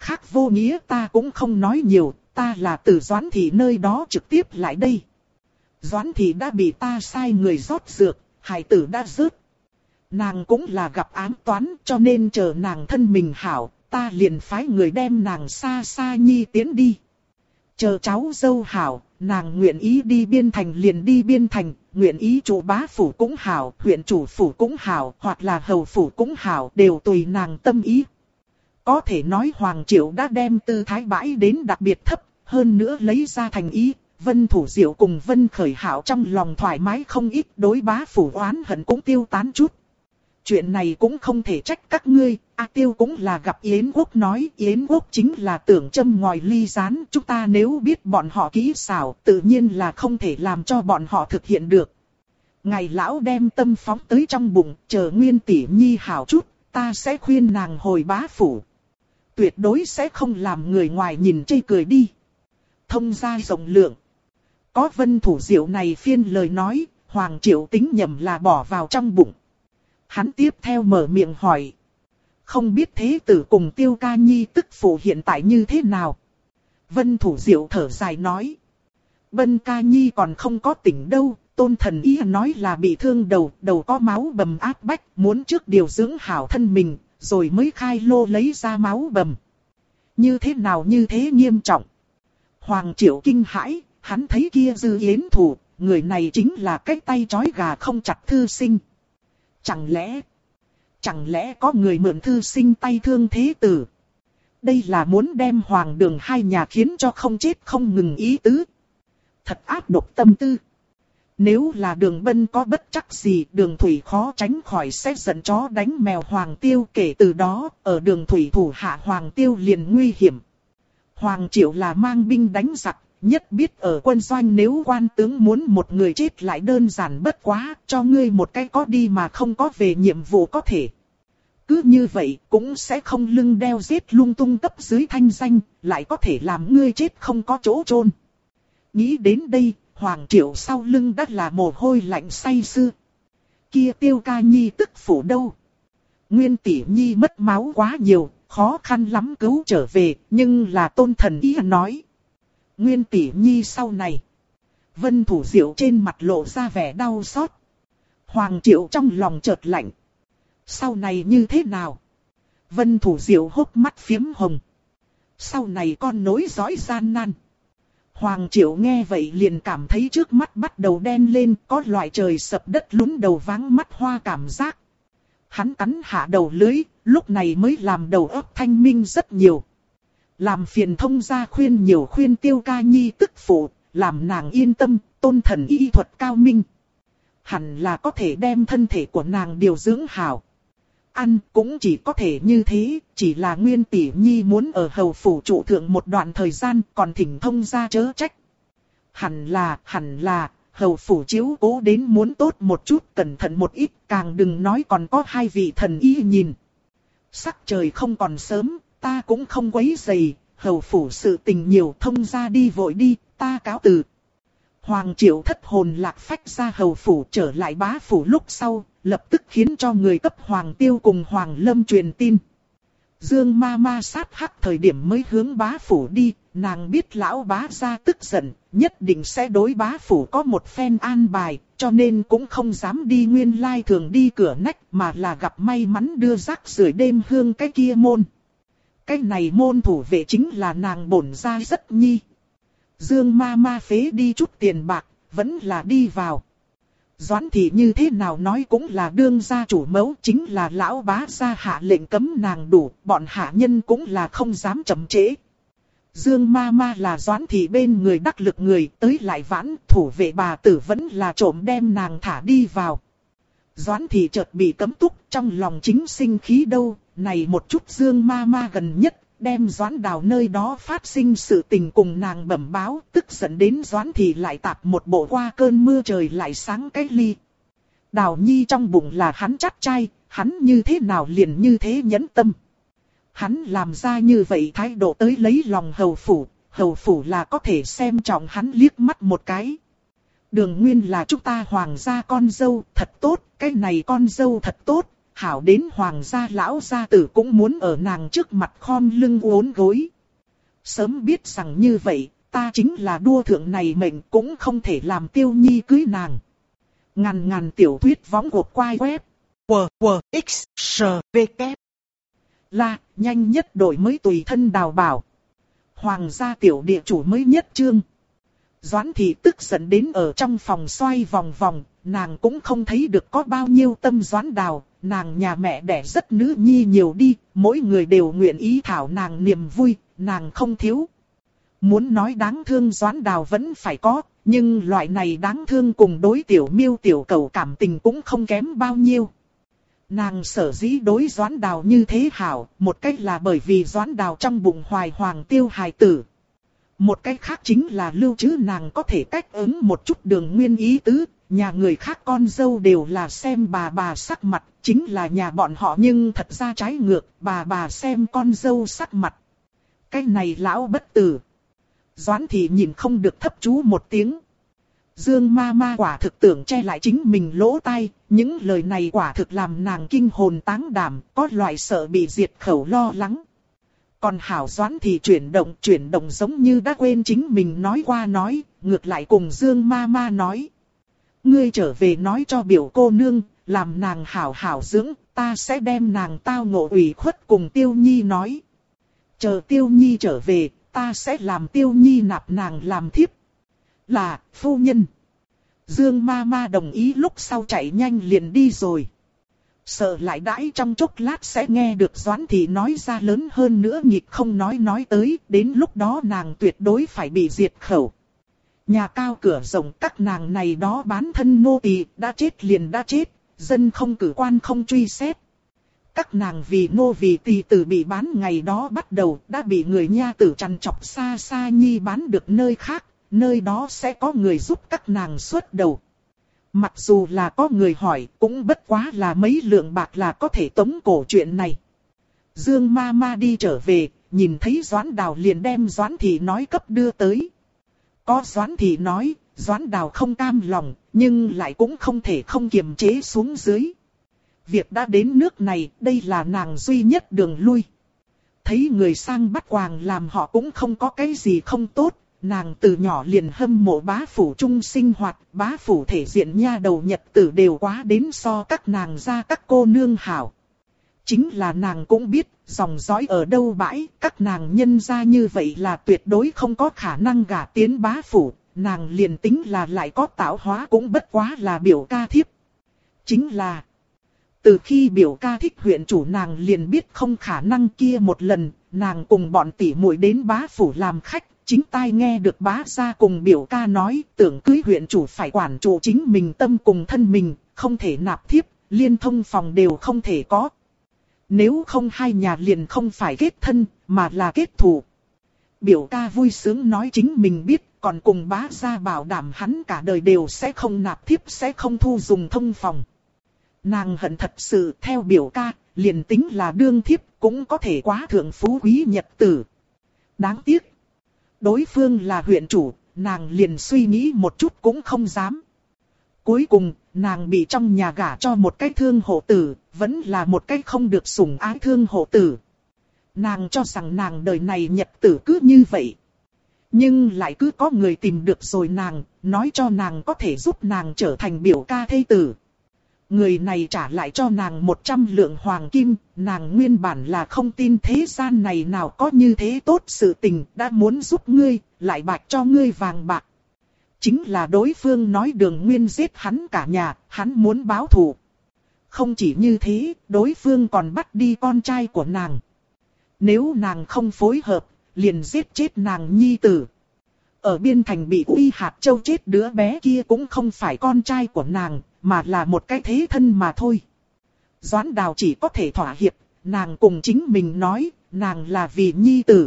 Khác vô nghĩa ta cũng không nói nhiều, ta là từ Doãn thị nơi đó trực tiếp lại đây. Doãn thị đã bị ta sai người rót dược, hài tử đã rớt. Nàng cũng là gặp ám toán, cho nên chờ nàng thân mình hảo, ta liền phái người đem nàng xa xa nhi tiến đi. Chờ cháu dâu hảo, nàng nguyện ý đi biên thành liền đi biên thành, nguyện ý chủ bá phủ cũng hảo, huyện chủ phủ cũng hảo, hoặc là hầu phủ cũng hảo, đều tùy nàng tâm ý. Có thể nói Hoàng Triệu đã đem tư thái bãi đến đặc biệt thấp, hơn nữa lấy ra thành ý, Vân Thủ Diệu cùng Vân Khởi Hảo trong lòng thoải mái không ít, đối bá phủ oán hận cũng tiêu tán chút. Chuyện này cũng không thể trách các ngươi, A Tiêu cũng là gặp Yến Quốc nói, Yến Quốc chính là tưởng châm ngòi ly gián, chúng ta nếu biết bọn họ kỹ xảo, tự nhiên là không thể làm cho bọn họ thực hiện được. Ngài lão đem tâm phóng tới trong bụng, chờ Nguyên tỷ nhi hảo chút, ta sẽ khuyên nàng hồi bá phủ. Tuyệt đối sẽ không làm người ngoài nhìn chê cười đi. Thông gia rộng lượng. Có Vân Thủ Diệu này phiên lời nói, Hoàng Triệu tính nhầm là bỏ vào trong bụng. Hắn tiếp theo mở miệng hỏi. Không biết thế tử cùng Tiêu Ca Nhi tức phụ hiện tại như thế nào? Vân Thủ Diệu thở dài nói. Vân Ca Nhi còn không có tỉnh đâu, Tôn Thần Y nói là bị thương đầu có máu bầm áp bách, muốn trước điều dưỡng hảo thân mình, rồi mới khai lô lấy ra máu bầm. Như thế nào như thế nghiêm trọng? Hoàng Triệu kinh hãi, hắn thấy kia Dư Yến Thủ, người này chính là cái tay trói gà không chặt thư sinh. Chẳng lẽ có người mượn thư sinh tay thương thế tử? Đây là muốn đem Hoàng Đường hai nhà khiến cho không chết không ngừng ý tứ. Thật ác độc tâm tư. Nếu là Đường Bân có bất chắc gì, Đường Thủy khó tránh khỏi sẽ giận chó đánh mèo Hoàng Tiêu, kể từ đó, ở Đường Thủy thủ hạ Hoàng Tiêu liền nguy hiểm. Hoàng Triệu là mang binh đánh giặc, nhất biết ở quân doanh nếu quan tướng muốn một người chết lại đơn giản bất quá, cho ngươi một cái có đi mà không có về nhiệm vụ có thể. Cứ như vậy cũng sẽ không lưng đeo giết lung tung cấp dưới thanh danh, lại có thể làm ngươi chết không có chỗ chôn. Nghĩ đến đây, Hoàng Triệu sau lưng đã là mồ hôi lạnh say sưa. Kia Tiêu Ca Nhi tức phụ đâu? Nguyên tỷ nhi mất máu quá nhiều, khó khăn lắm cứu trở về, nhưng là Tôn Thần Y nói. Nguyên tỷ nhi sau này. Vân Thủ Diệu trên mặt lộ ra vẻ đau xót. Hoàng Triệu trong lòng chợt lạnh. Sau này như thế nào? Vân Thủ Diệu hốc mắt phiếm hồng. Sau này con nối dõi gian nan. Hoàng Triệu nghe vậy liền cảm thấy trước mắt bắt đầu đen lên, có loại trời sập đất lún đầu váng mắt hoa cảm giác. Hắn cắn hạ đầu lưới, lúc này mới làm đầu óc thanh minh rất nhiều. Làm phiền thông gia khuyên nhiều khuyên Tiêu Ca Nhi tức phụ, làm nàng yên tâm, Tôn Thần Y thuật cao minh. Hẳn là có thể đem thân thể của nàng điều dưỡng hảo. Ăn cũng chỉ có thể như thế, chỉ là Nguyên tỷ nhi muốn ở hầu phủ trụ thượng một đoạn thời gian, còn thỉnh thông gia chớ trách. Hẳn là, hầu phủ chiếu cố đến muốn tốt một chút, cẩn thận một ít, càng đừng nói còn có hai vị thần y nhìn. Sắc trời không còn sớm, ta cũng không quấy rầy, hầu phủ sự tình nhiều, thông gia đi vội đi, ta cáo từ. Hoàng Triệu thất hồn lạc phách ra hầu phủ trở lại bá phủ lúc sau, lập tức khiến cho người cấp Hoàng Tiêu cùng Hoàng Lâm truyền tin. Dương ma ma sát hắc thời điểm mới hướng bá phủ đi, nàng biết lão bá gia tức giận, nhất định sẽ đối bá phủ có một phen an bài, cho nên cũng không dám đi nguyên lai thường đi cửa nách mà là gặp may mắn đưa rác rưởi đêm hương cái kia môn. Cái này môn thủ vệ chính là nàng bổn gia rất nhi. Dương ma ma phế đi chút tiền bạc, vẫn là đi vào. Doãn thị như thế nào nói cũng là đương gia chủ mẫu, chính là lão bá gia hạ lệnh cấm nàng đủ, bọn hạ nhân cũng là không dám chậm trễ. Dương ma ma là Doãn thị bên người đắc lực người, tới lại vãn, thủ vệ bà tử vẫn là trộm đem nàng thả đi vào. Doãn thị chợt bị cấm túc, trong lòng chính sinh khí đâu, này một chút Dương ma ma gần nhất, đem Doãn Đào nơi đó phát sinh sự tình cùng nàng bẩm báo, tức giận đến Doãn thị lại tạp một bộ qua cơn mưa trời lại sáng cái ly. Đào Nhi trong bụng là hắn chắt trai, hắn như thế nào liền như thế nhẫn tâm. Hắn làm ra như vậy thái độ tới lấy lòng hầu phủ là có thể xem trọng hắn liếc mắt một cái. Đường Nguyên là chúng ta hoàng gia con dâu, thật tốt, cái này con dâu thật tốt, hảo đến hoàng gia lão gia tử cũng muốn ở nàng trước mặt khom lưng uốn gối. Sớm biết rằng như vậy, ta chính là đua thượng này mệnh cũng không thể làm Tiêu Nhi cưới nàng. Ngàn tiểu thuyết võng cuộc quay web. WWXSVK là nhanh nhất đổi mới tùy thân đào bảo. Hoàng gia tiểu địa chủ mới nhất chương. Doãn Thị tức giận đến ở trong phòng xoay vòng vòng, nàng cũng không thấy được có bao nhiêu tâm Doãn Đào, nàng nhà mẹ đẻ rất nữ nhi nhiều đi, mỗi người đều nguyện ý thảo nàng niềm vui, nàng không thiếu. Muốn nói đáng thương Doãn Đào vẫn phải có, nhưng loại này đáng thương cùng đối tiểu miêu tiểu cầu cảm tình cũng không kém bao nhiêu. Nàng sở dĩ đối Doãn Đào như thế hảo, một cách là bởi vì Doãn Đào trong bụng hoài Hoàng Tiêu hài tử. Một cách khác chính là lưu trữ nàng có thể cách ứng một chút đường nguyên ý tứ, nhà người khác con dâu đều là xem bà sắc mặt, chính là nhà bọn họ nhưng thật ra trái ngược, bà xem con dâu sắc mặt. Cái này lão bất tử. Doãn Thị nhìn không được thấp chú một tiếng. Dương ma ma quả thực tưởng che lại chính mình lỗ tai, những lời này quả thực làm nàng kinh hồn táng đảm, có loại sợ bị diệt khẩu lo lắng. Còn hảo Doãn Thị chuyển động giống như đã quên chính mình nói qua nói, ngược lại cùng Dương ma ma nói. Ngươi trở về nói cho biểu cô nương, làm nàng hảo dưỡng, ta sẽ đem nàng tao ngộ ủy khuất cùng Tiêu Nhi nói. Chờ Tiêu Nhi trở về, ta sẽ làm Tiêu Nhi nạp nàng làm thiếp. Là, phu nhân. Dương ma ma đồng ý lúc sau chạy nhanh liền đi rồi. Sợ lại đãi trong chốc lát sẽ nghe được Doãn Thị nói ra lớn hơn nữa nhịp không nói tới, đến lúc đó nàng tuyệt đối phải bị diệt khẩu. Nhà cao cửa rộng các nàng này đó bán thân nô tỳ đã chết liền đã chết, dân không cử quan không truy xét. Các nàng vì nô vì tỳ tử bị bán ngày đó bắt đầu đã bị người nha tử trằn trọc xa xa nhi bán được nơi khác, nơi đó sẽ có người giúp các nàng xuất đầu. Mặc dù là có người hỏi cũng bất quá là mấy lượng bạc là có thể tống cổ chuyện này. Dương ma ma đi trở về, nhìn thấy Doãn Đào liền đem Doãn Thị nói cấp đưa tới. Có Doãn Thị nói, Doãn Đào không cam lòng, nhưng lại cũng không thể không kiềm chế xuống dưới. Việc đã đến nước này, đây là nàng duy nhất đường lui. Thấy người sang bắt quàng làm họ cũng không có cái gì không tốt, nàng từ nhỏ liền hâm mộ bá phủ chung sinh hoạt, bá phủ thể diện nha đầu nhật tử đều quá đến so các nàng ra các cô nương hảo. Chính là nàng cũng biết, dòng dõi ở đâu bãi, các nàng nhân ra như vậy là tuyệt đối không có khả năng gả tiến bá phủ, nàng liền tính là lại có tạo hóa cũng bất quá là biểu ca thiếp. Chính là, từ khi biểu ca thích huyện chủ nàng liền biết không khả năng kia một lần, nàng cùng bọn tỷ muội đến bá phủ làm khách, chính tai nghe được bá gia cùng biểu ca nói tưởng cưới huyện chủ phải quản trụ chính mình tâm cùng thân mình, không thể nạp thiếp, liên thông phòng đều không thể có. Nếu không hai nhà liền không phải kết thân, mà là kết thù. Biểu ca vui sướng nói chính mình biết, còn cùng bá gia bảo đảm hắn cả đời đều sẽ không nạp thiếp, sẽ không thu dùng thông phòng. Nàng hận thật sự theo biểu ca, liền tính là đương thiếp cũng có thể quá thượng phú quý nhật tử. Đáng tiếc. Đối phương là huyện chủ, nàng liền suy nghĩ một chút cũng không dám. Cuối cùng, nàng bị trong nhà gả cho một cái thương hộ tử, vẫn là một cái không được sủng ái thương hộ tử. Nàng cho rằng nàng đời này nhật tử cứ như vậy. Nhưng lại cứ có người tìm được rồi nàng, nói cho nàng có thể giúp nàng trở thành biểu ca thê tử. Người này trả lại cho nàng 100 lượng hoàng kim, nàng nguyên bản là không tin thế gian này nào có như thế tốt sự tình, đã muốn giúp ngươi, lại bạch cho ngươi vàng bạc. Chính là đối phương nói Đường Nguyên giết hắn cả nhà, hắn muốn báo thù. Không chỉ như thế, đối phương còn bắt đi con trai của nàng. Nếu nàng không phối hợp, liền giết chết nàng nhi tử. Ở biên thành bị Uy Hạt Châu chết đứa bé kia cũng không phải con trai của nàng, mà là một cái thế thân mà thôi. Doãn Đào chỉ có thể thỏa hiệp, nàng cùng chính mình nói, nàng là vì nhi tử.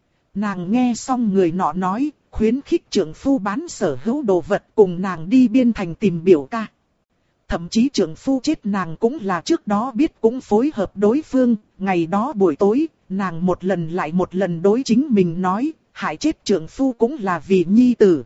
Nàng nghe xong người nọ nói, khuyến khích trượng phu bán sở hữu đồ vật cùng nàng đi biên thành tìm biểu ca. Thậm chí trượng phu chết nàng cũng là trước đó biết cũng phối hợp đối phương, ngày đó buổi tối, nàng một lần lại một lần đối chính mình nói, hại chết trượng phu cũng là vì nhi tử.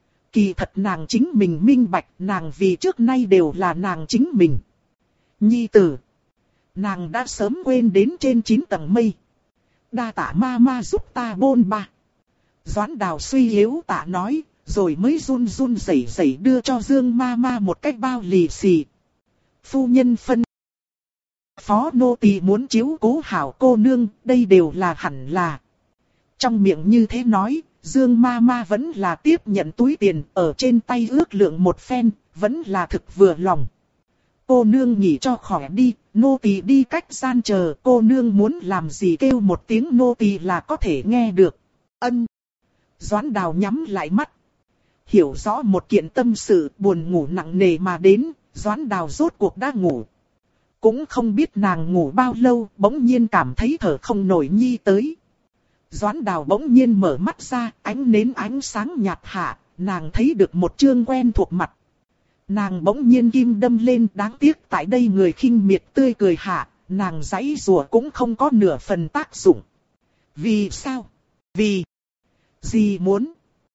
Kỳ thật nàng chính mình minh bạch, nàng vì trước nay đều là nàng chính mình. Nhi tử. nàng đã sớm quên đến trên 9 tầng mây. Đa tạ ma ma giúp ta bôn ba. Doãn Đào suy yếu tạ nói, rồi mới run run rẩy rẩy đưa cho Dương ma ma một cái bao lì xì. Phu nhân phân phó nô tỳ muốn chiếu cố hảo cô nương, đây đều là hẳn là. Trong miệng như thế nói, Dương ma ma vẫn là tiếp nhận túi tiền, ở trên tay ước lượng một phen, vẫn là thực vừa lòng. Cô nương nghỉ cho khỏe đi, nô tỳ đi cách gian chờ, cô nương muốn làm gì kêu một tiếng nô tỳ là có thể nghe được. Ân. Doãn Đào nhắm lại mắt. Hiểu rõ một kiện tâm sự buồn ngủ nặng nề mà đến, Doãn Đào rốt cuộc đã ngủ. Cũng không biết nàng ngủ bao lâu, bỗng nhiên cảm thấy thở không nổi nhi tới. Doãn Đào bỗng nhiên mở mắt ra, ánh nến ánh sáng nhạt hạ, nàng thấy được một trương quen thuộc mặt. Nàng bỗng nhiên kim đâm lên, đáng tiếc tại đây người khinh miệt tươi cười hạ, nàng giãy giụa cũng không có nửa phần tác dụng. Vì sao? Vì gì muốn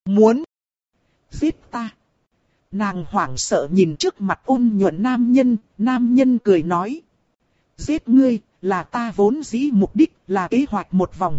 giết ta? Nàng hoảng sợ nhìn trước mặt ôn nhuận nam nhân cười nói. Giết ngươi, là ta vốn dĩ mục đích, là kế hoạch một vòng.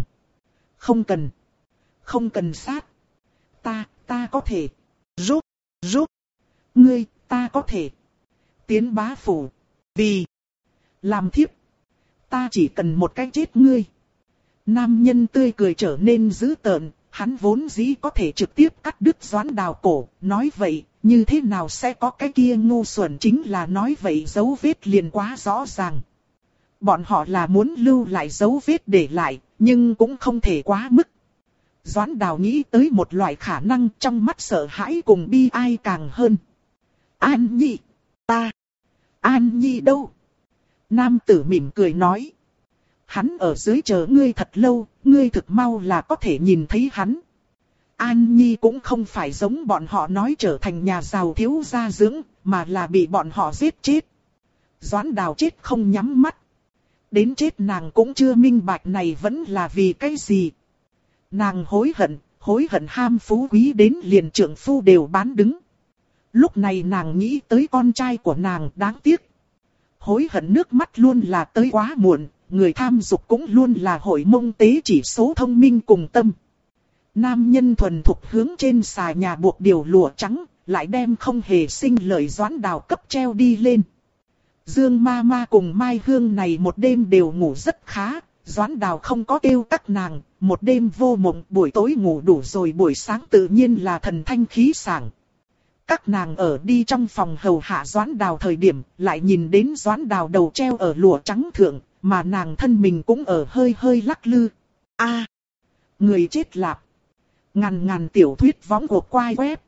Không cần sát. Ta có thể. Giúp. Ngươi, ta có thể. Tiến bá phủ. Vì làm thiếp. Ta chỉ cần một cái chết ngươi. Nam nhân tươi cười trở nên dữ tợn, hắn vốn dĩ có thể trực tiếp cắt đứt Doãn Đào cổ, nói vậy, như thế nào sẽ có cái kia ngu xuẩn, chính là nói vậy dấu vết liền quá rõ ràng. Bọn họ là muốn lưu lại dấu vết để lại, nhưng cũng không thể quá mức. Doãn Đào nghĩ tới một loại khả năng, trong mắt sợ hãi cùng bi ai càng hơn. An Nhi, An Nhi đâu? Nam tử mỉm cười nói. Hắn ở dưới chờ ngươi thật lâu, ngươi thực mau là có thể nhìn thấy hắn. An Nhi cũng không phải giống bọn họ nói trở thành nhà giàu thiếu gia dưỡng, mà là bị bọn họ giết chết. Doãn Đào chết không nhắm mắt. Đến chết nàng cũng chưa minh bạch này vẫn là vì cái gì. Nàng hối hận ham phú quý đến liền trượng phu đều bán đứng. Lúc này nàng nghĩ tới con trai của nàng, đáng tiếc. Hối hận nước mắt luôn là tới quá muộn, người tham dục cũng luôn là hội mông tế chỉ số thông minh cùng tâm. Nam nhân thuần thục hướng trên xà nhà buộc điều lụa trắng, lại đem không hề sinh lợi Doãn Đào cấp treo đi lên. Dương ma ma cùng Mai Hương này một đêm đều ngủ rất khá, Doãn Đào không có kêu các nàng, một đêm vô mộng, buổi tối ngủ đủ rồi buổi sáng tự nhiên là thần thanh khí sảng. Các nàng ở đi trong phòng hầu hạ Doãn Đào thời điểm, lại nhìn đến Doãn Đào đầu treo ở lụa trắng thượng, mà nàng thân mình cũng ở hơi hơi lắc lư. Người chết lạp. Ngàn tiểu thuyết võng của quai web.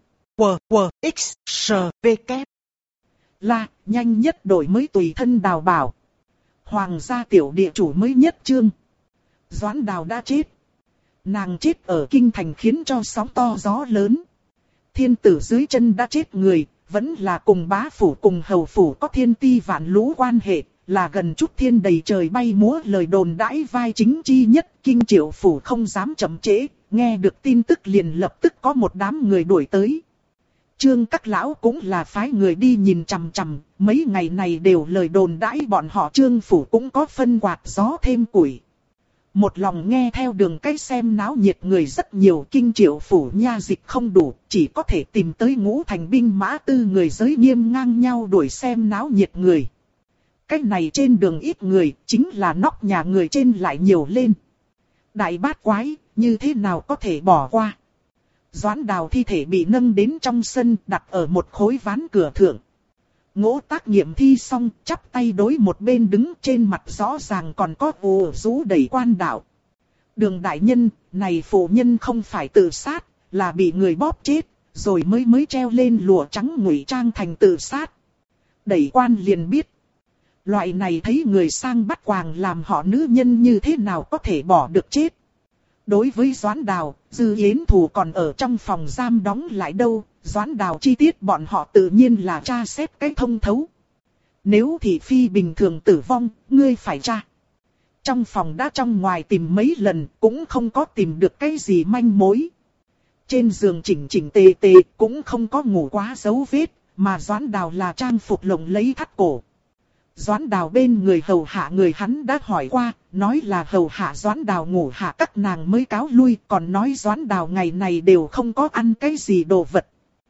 QQXSVK. Là, nhanh nhất đổi mới tùy thân Đào bảo. Hoàng gia tiểu địa chủ mới nhất chương. Doãn Đào đã chết. Nàng chết ở kinh thành khiến cho sóng to gió lớn. Thiên tử dưới chân đã chết người, vẫn là cùng bá phủ cùng hầu phủ có thiên ti vạn lũ quan hệ, là gần chút thiên đầy trời bay múa lời đồn đãi vai chính chi nhất. Kinh Triệu phủ không dám chậm trễ, nghe được tin tức liền lập tức có một đám người đuổi tới. Trương các lão cũng là phái người đi nhìn chằm chằm, mấy ngày này đều lời đồn đãi bọn họ Trương phủ cũng có phân quạt gió thêm củi. Một lòng nghe theo đường cách xem náo nhiệt người rất nhiều, Kinh Triệu phủ nha dịch không đủ, chỉ có thể tìm tới ngũ thành binh mã tư người giới nghiêm ngang nhau đuổi xem náo nhiệt người. Cách này trên đường ít người, chính là nóc nhà người trên lại nhiều lên. Đại bát quái, như thế nào có thể bỏ qua. Doãn Đào thi thể bị nâng đến trong sân, đặt ở một khối ván cửa thượng. Ngỗ Tác nghiệm thi xong, chắp tay đối một bên đứng, trên mặt rõ ràng còn có ù rũ đầy quan đạo. Đường đại nhân, này phụ nhân không phải tự sát, là bị người bóp chết, rồi mới treo lên lụa trắng ngụy trang thành tự sát. Đẩy quan liền biết. Loại này thấy người sang bắt quàng làm họ nữ nhân như thế nào có thể bỏ được chết. Đối với Doãn Đào, Dư Yến Thù còn ở trong phòng giam đóng lại đâu, Doãn Đào chi tiết bọn họ tự nhiên là tra xét cái thông thấu. Nếu thị phi bình thường tử vong, ngươi phải tra. Trong phòng đã trong ngoài tìm mấy lần, cũng không có tìm được cái gì manh mối. Trên giường chỉnh tề tề, cũng không có ngủ quá dấu vết, mà Doãn Đào là trang phục lộng lấy thắt cổ. Doãn Đào bên người hầu hạ người hắn đã hỏi qua, nói là hầu hạ Doãn Đào ngủ hạ các nàng mới cáo lui, còn nói Doãn Đào ngày này đều không có ăn cái gì đồ vật.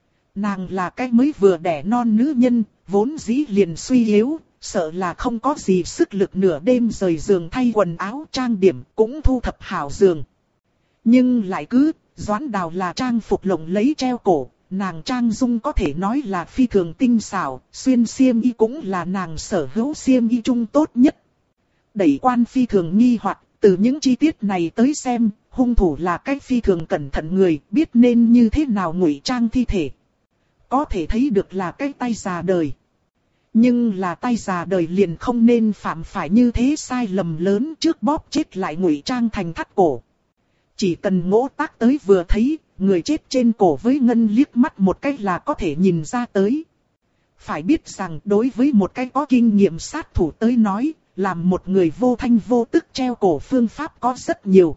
Nàng là cái mới vừa đẻ non nữ nhân, vốn dĩ liền suy yếu, sợ là không có gì sức lực nửa đêm rời giường thay quần áo trang điểm cũng thu thập hảo giường. Nhưng lại cứ, Doãn Đào là trang phục lộng lấy treo cổ, nàng trang dung có thể nói là phi thường tinh xảo, xuyên xiêm y cũng là nàng sở hữu xiêm y trung tốt nhất. Đẩy quan phi thường nghi hoặc, từ những chi tiết này tới xem, hung thủ là cái phi thường cẩn thận người, biết nên như thế nào ngụy trang thi thể. Có thể thấy được là cái tay già đời. Nhưng là tay già đời liền không nên phạm phải như thế sai lầm lớn trước bóp chết lại ngụy trang thành thắt cổ. Chỉ cần ngỗ tác tới vừa thấy, người chết trên cổ với ngân liếc mắt một cái là có thể nhìn ra tới. Phải biết rằng đối với một cái có kinh nghiệm sát thủ tới nói, làm một người vô thanh vô tức treo cổ phương pháp có rất nhiều.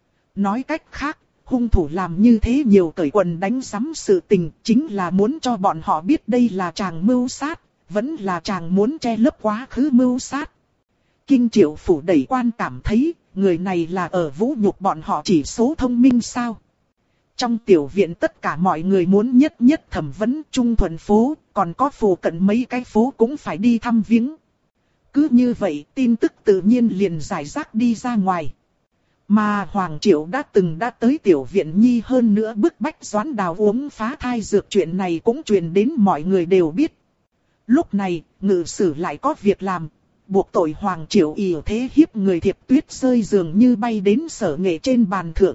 Nói cách khác, hung thủ làm như thế nhiều cởi quần đánh sắm sự tình chính là muốn cho bọn họ biết đây là chàng mưu sát, vẫn là chàng muốn che lấp quá khứ mưu sát. Kinh Triệu Phủ đẩy quan cảm thấy, người này là ở vũ nhục bọn họ chỉ số thông minh sao. Trong tiểu viện tất cả mọi người muốn nhất nhất thẩm vấn Trung Thuận phố, còn có phủ cận mấy cái phố cũng phải đi thăm viếng. Cứ như vậy tin tức tự nhiên liền giải rác đi ra ngoài. Mà Hoàng Triệu đã tới tiểu viện nhi hơn nữa bức bách Doãn Đào uống phá thai dược chuyện này cũng truyền đến mọi người đều biết. Lúc này, ngự sử lại có việc làm, buộc tội Hoàng Triệu ỷ thế hiếp người Thiệp Tuyết rơi dường như bay đến Sở Nghệ trên bàn thượng.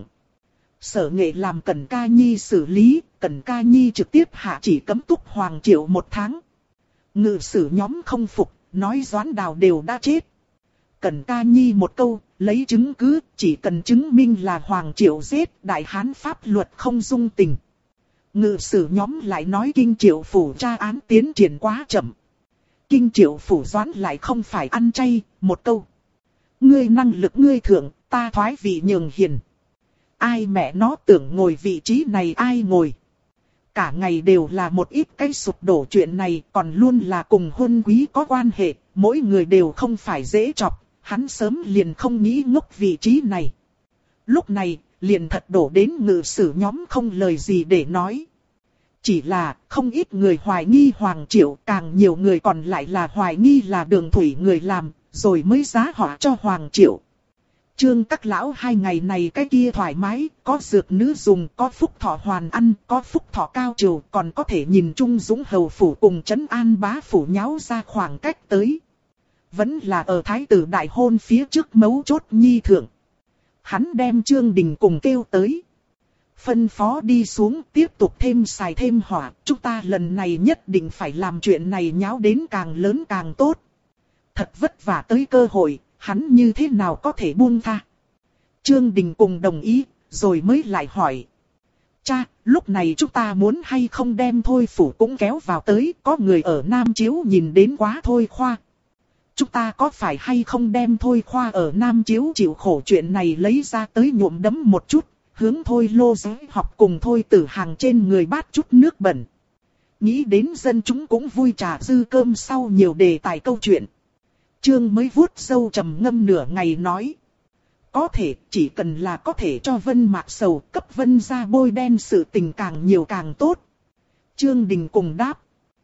Sở Nghệ làm Cẩn Ca Nhi xử lý, Cẩn Ca Nhi trực tiếp hạ chỉ cấm túc Hoàng Triệu 1 tháng. Ngự sử nhóm không phục, nói Doãn Đào đều đã chết. Cẩn Ca Nhi một câu, lấy chứng cứ, chỉ cần chứng minh là Hoàng Triệu giết, Đại Hán pháp luật không dung tình. Ngự sử nhóm lại nói Kinh Triệu Phủ tra án tiến triển quá chậm. Kinh Triệu Phủ Doãn lại không phải ăn chay, một câu. Ngươi năng lực ngươi thượng, ta thoái vị nhường hiền. Ai mẹ nó tưởng ngồi vị trí này ai ngồi. Cả ngày đều là một ít cái sụp đổ chuyện này, còn luôn là cùng huân quý có quan hệ, mỗi người đều không phải dễ chọc, hắn sớm liền không nghĩ ngốc vị trí này. Lúc này, liền thật đổ đến ngự sử nhóm không lời gì để nói. Chỉ là không ít người hoài nghi Hoàng Triệu, càng nhiều người còn lại là hoài nghi là Đường Thủy người làm, rồi mới giá họa cho Hoàng Triệu. Trương các lão 2 ngày này cái kia thoải mái, có dược nữ dùng, có phúc thọ hoàn ăn, có phúc thọ cao trầu, còn có thể nhìn Trung Dũng hầu phủ cùng Trấn An bá phủ nháo ra khoảng cách tới. Vẫn là ở thái tử đại hôn phía trước mấu chốt nhi thượng. Hắn đem Trương Đình cùng kêu tới. Phân phó đi xuống tiếp tục thêm xài thêm hỏa, chúng ta lần này nhất định phải làm chuyện này nháo đến càng lớn càng tốt. Thật vất vả tới cơ hội, hắn như thế nào có thể buông tha. Trương Đình cùng đồng ý, rồi mới lại hỏi. Cha, lúc này chúng ta muốn hay không đem Thôi Phủ cũng kéo vào tới, có người ở Nam Chiếu nhìn đến quá Thôi Khoa. Chúng ta có phải hay không đem Thôi Khoa ở Nam Chiếu chịu khổ chuyện này lấy ra tới nhuộm đấm một chút, hướng Thôi Lô Giới học cùng Thôi Tử Hàng trên người bát chút nước bẩn. Nghĩ đến dân chúng cũng vui trà dư cơm sau nhiều đề tài câu chuyện. Trương mới vuốt râu trầm ngâm nửa ngày nói. Có thể, chỉ cần là có thể cho Vân Mạc Sầu cấp Vân ra bôi đen sự tình càng nhiều càng tốt. Trương Đình cùng đáp.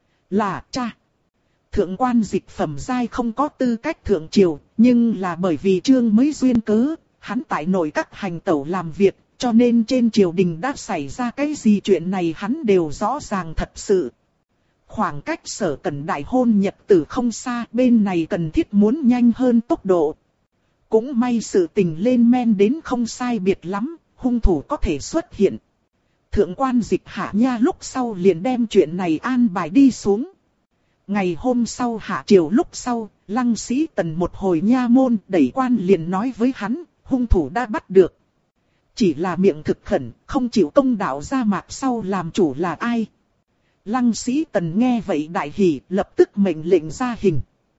Là cha. Thượng quan dịch phẩm giai không có tư cách thượng triều, nhưng là bởi vì Trương mới duyên cớ, hắn tại nội các hành tẩu làm việc, cho nên trên triều đình đã xảy ra cái gì chuyện này hắn đều rõ ràng thật sự. Khoảng cách Sở Cẩn đại hôn nhật tử không xa, bên này cần thiết muốn nhanh hơn tốc độ. Cũng may sự tình lên men đến không sai biệt lắm, hung thủ có thể xuất hiện. Thượng quan dịch hạ nha lúc sau liền đem chuyện này an bài đi xuống. Ngày hôm sau hạ triều lúc sau, Lăng Sĩ Tần một hồi nha môn đẩy quan liền nói với hắn, hung thủ đã bắt được. Chỉ là miệng thực khẩn, không chịu công đạo ra mặt sau làm chủ là ai. Lăng Sĩ Tần nghe vậy đại hỉ, lập tức mệnh lệnh ra hình.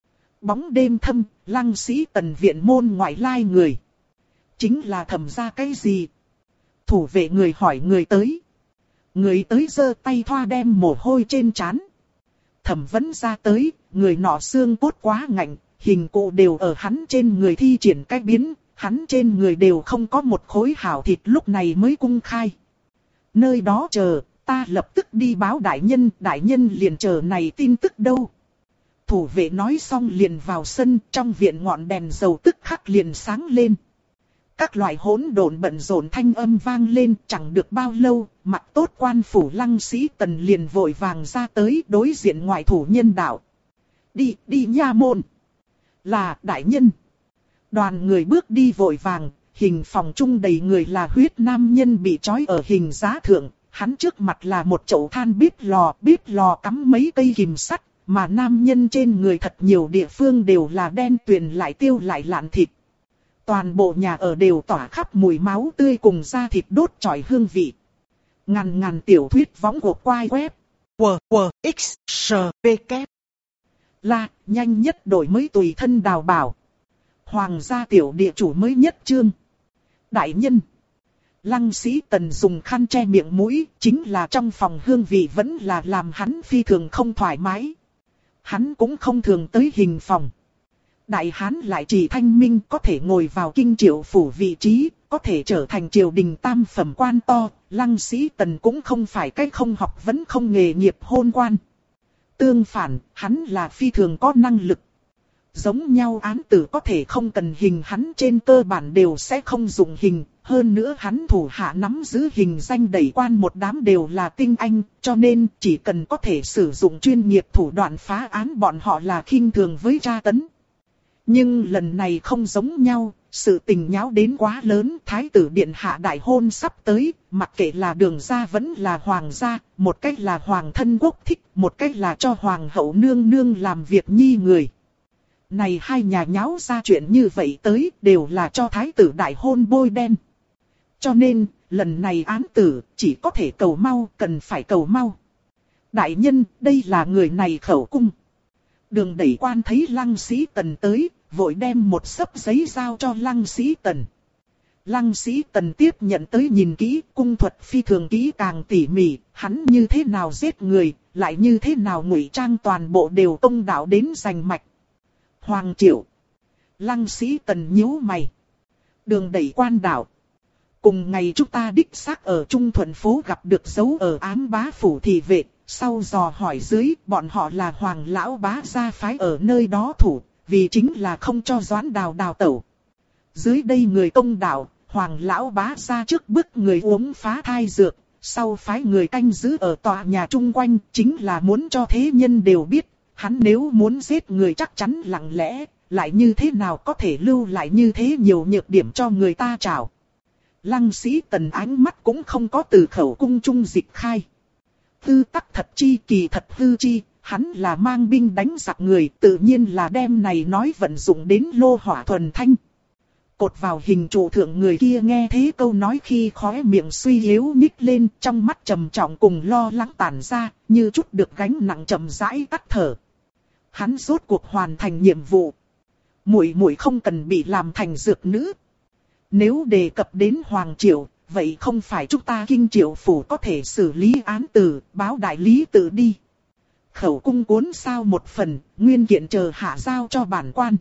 Bóng đêm thâm, Lăng Sĩ Tần viện môn ngoại lai người. Chính là thẩm ra cái gì? Thủ vệ người hỏi người tới. Người tới giơ tay thoa đem mồ hôi trên trán. Thẩm vấn ra tới, người nọ xương cốt quá ngạnh, hình cụ đều ở hắn trên người thi triển cách biến, hắn trên người đều không có một khối hảo thịt lúc này mới cung khai. Nơi đó chờ, ta lập tức đi báo đại nhân liền chờ này tin tức đâu. Thủ vệ nói xong liền vào sân, trong viện ngọn đèn dầu tức khắc liền sáng lên. Các loại hỗn độn bận rộn thanh âm vang lên, chẳng được bao lâu, mặt tốt quan phủ Lăng Sĩ Tần liền vội vàng ra tới đối diện ngoại thủ nhân đạo. Đi nha môn. Là đại nhân. Đoàn người bước đi vội vàng, hình phòng chung đầy người là huyết nam nhân bị trói ở hình giá thượng, hắn trước mặt là một chậu than bếp lò cắm mấy cây kìm sắt, mà nam nhân trên người thật nhiều địa phương đều là đen tuyền lại tiêu lại lạn thịt. Toàn bộ nhà ở đều tỏa khắp mùi máu tươi cùng da thịt đốt chọi hương vị. Ngàn tiểu thuyết võng của quai web. WXSPK. Là, nhanh nhất đổi mới tùy thân đào bảo. Hoàng gia tiểu địa chủ mới nhất chương. Đại nhân. Lăng Sĩ Tần dùng khăn che miệng mũi, chính là trong phòng hương vị vẫn là làm hắn phi thường không thoải mái. Hắn cũng không thường tới hình phòng. Đại hán lại chỉ thanh minh có thể ngồi vào kinh triệu phủ vị trí, có thể trở thành triều đình tam phẩm quan to, Lăng Sĩ Tần cũng không phải cái không học vẫn không nghề nghiệp hôn quan. Tương phản, hắn là phi thường có năng lực. Giống nhau án tử có thể không cần hình, hắn trên cơ bản đều sẽ không dùng hình, hơn nữa hắn thủ hạ nắm giữ hình danh đẩy quan một đám đều là tinh anh, cho nên chỉ cần có thể sử dụng chuyên nghiệp thủ đoạn phá án bọn họ là khinh thường với tra tấn. Nhưng lần này không giống nhau, sự tình nháo đến quá lớn, thái tử điện hạ đại hôn sắp tới, mặc kệ là đường gia vẫn là hoàng gia, một cách là hoàng thân quốc thích, một cách là cho hoàng hậu nương nương làm việc nhi người. Này hai nhà nháo ra chuyện như vậy tới, đều là cho thái tử đại hôn bôi đen. Cho nên, lần này án tử, chỉ có thể cầu mau, cần phải cầu mau. Đại nhân, đây là người này khẩu cung. Đường đẩy quan thấy Lăng Sĩ Tần tới, vội đem một xấp giấy giao cho Lăng Sĩ Tần. Lăng Sĩ Tần tiếp nhận tới nhìn kỹ, cung thuật phi thường kỹ càng tỉ mỉ, hắn như thế nào giết người, lại như thế nào ngụy trang toàn bộ đều công đạo đến rành mạch. Hoàng Triệu. Lăng Sĩ Tần nhíu mày. Đường đẩy quan đạo. Cùng ngày chúng ta đích xác ở Trung Thuận phố gặp được dấu ở ám bá phủ thị vệ. Sau dò hỏi dưới, bọn họ là Hoàng lão bá gia phái ở nơi đó thủ, vì chính là không cho Doãn Đào đào tẩu. Dưới đây người công đạo, Hoàng lão bá gia trước bức người uống phá thai dược, sau phái người canh giữ ở tòa nhà chung quanh, chính là muốn cho thế nhân đều biết, hắn nếu muốn giết người chắc chắn lặng lẽ, lại như thế nào có thể lưu lại như thế nhiều nhược điểm cho người ta trảo. Lăng Sĩ Tần ánh mắt cũng không có từ khẩu cung trung dịch khai. Tư tắc thật chi kỳ thật hư chi, hắn là mang binh đánh giặc người, tự nhiên là đem này nói vận dụng đến lô hỏa thuần thanh. Cột vào hình trụ thượng người kia nghe thế câu nói khi khóe miệng suy yếu nhích lên, trong mắt trầm trọng cùng lo lắng tản ra, như chút được gánh nặng chậm rãi tắt thở. Hắn rốt cuộc hoàn thành nhiệm vụ. Muội không cần bị làm thành dược nữ. Nếu đề cập đến Hoàng Triệu, vậy không phải chúng ta kinh triệu phủ có thể xử lý án tử, báo đại lý tự đi. Khẩu cung cuốn sao một phần, nguyên kiện chờ hạ giao cho bản quan.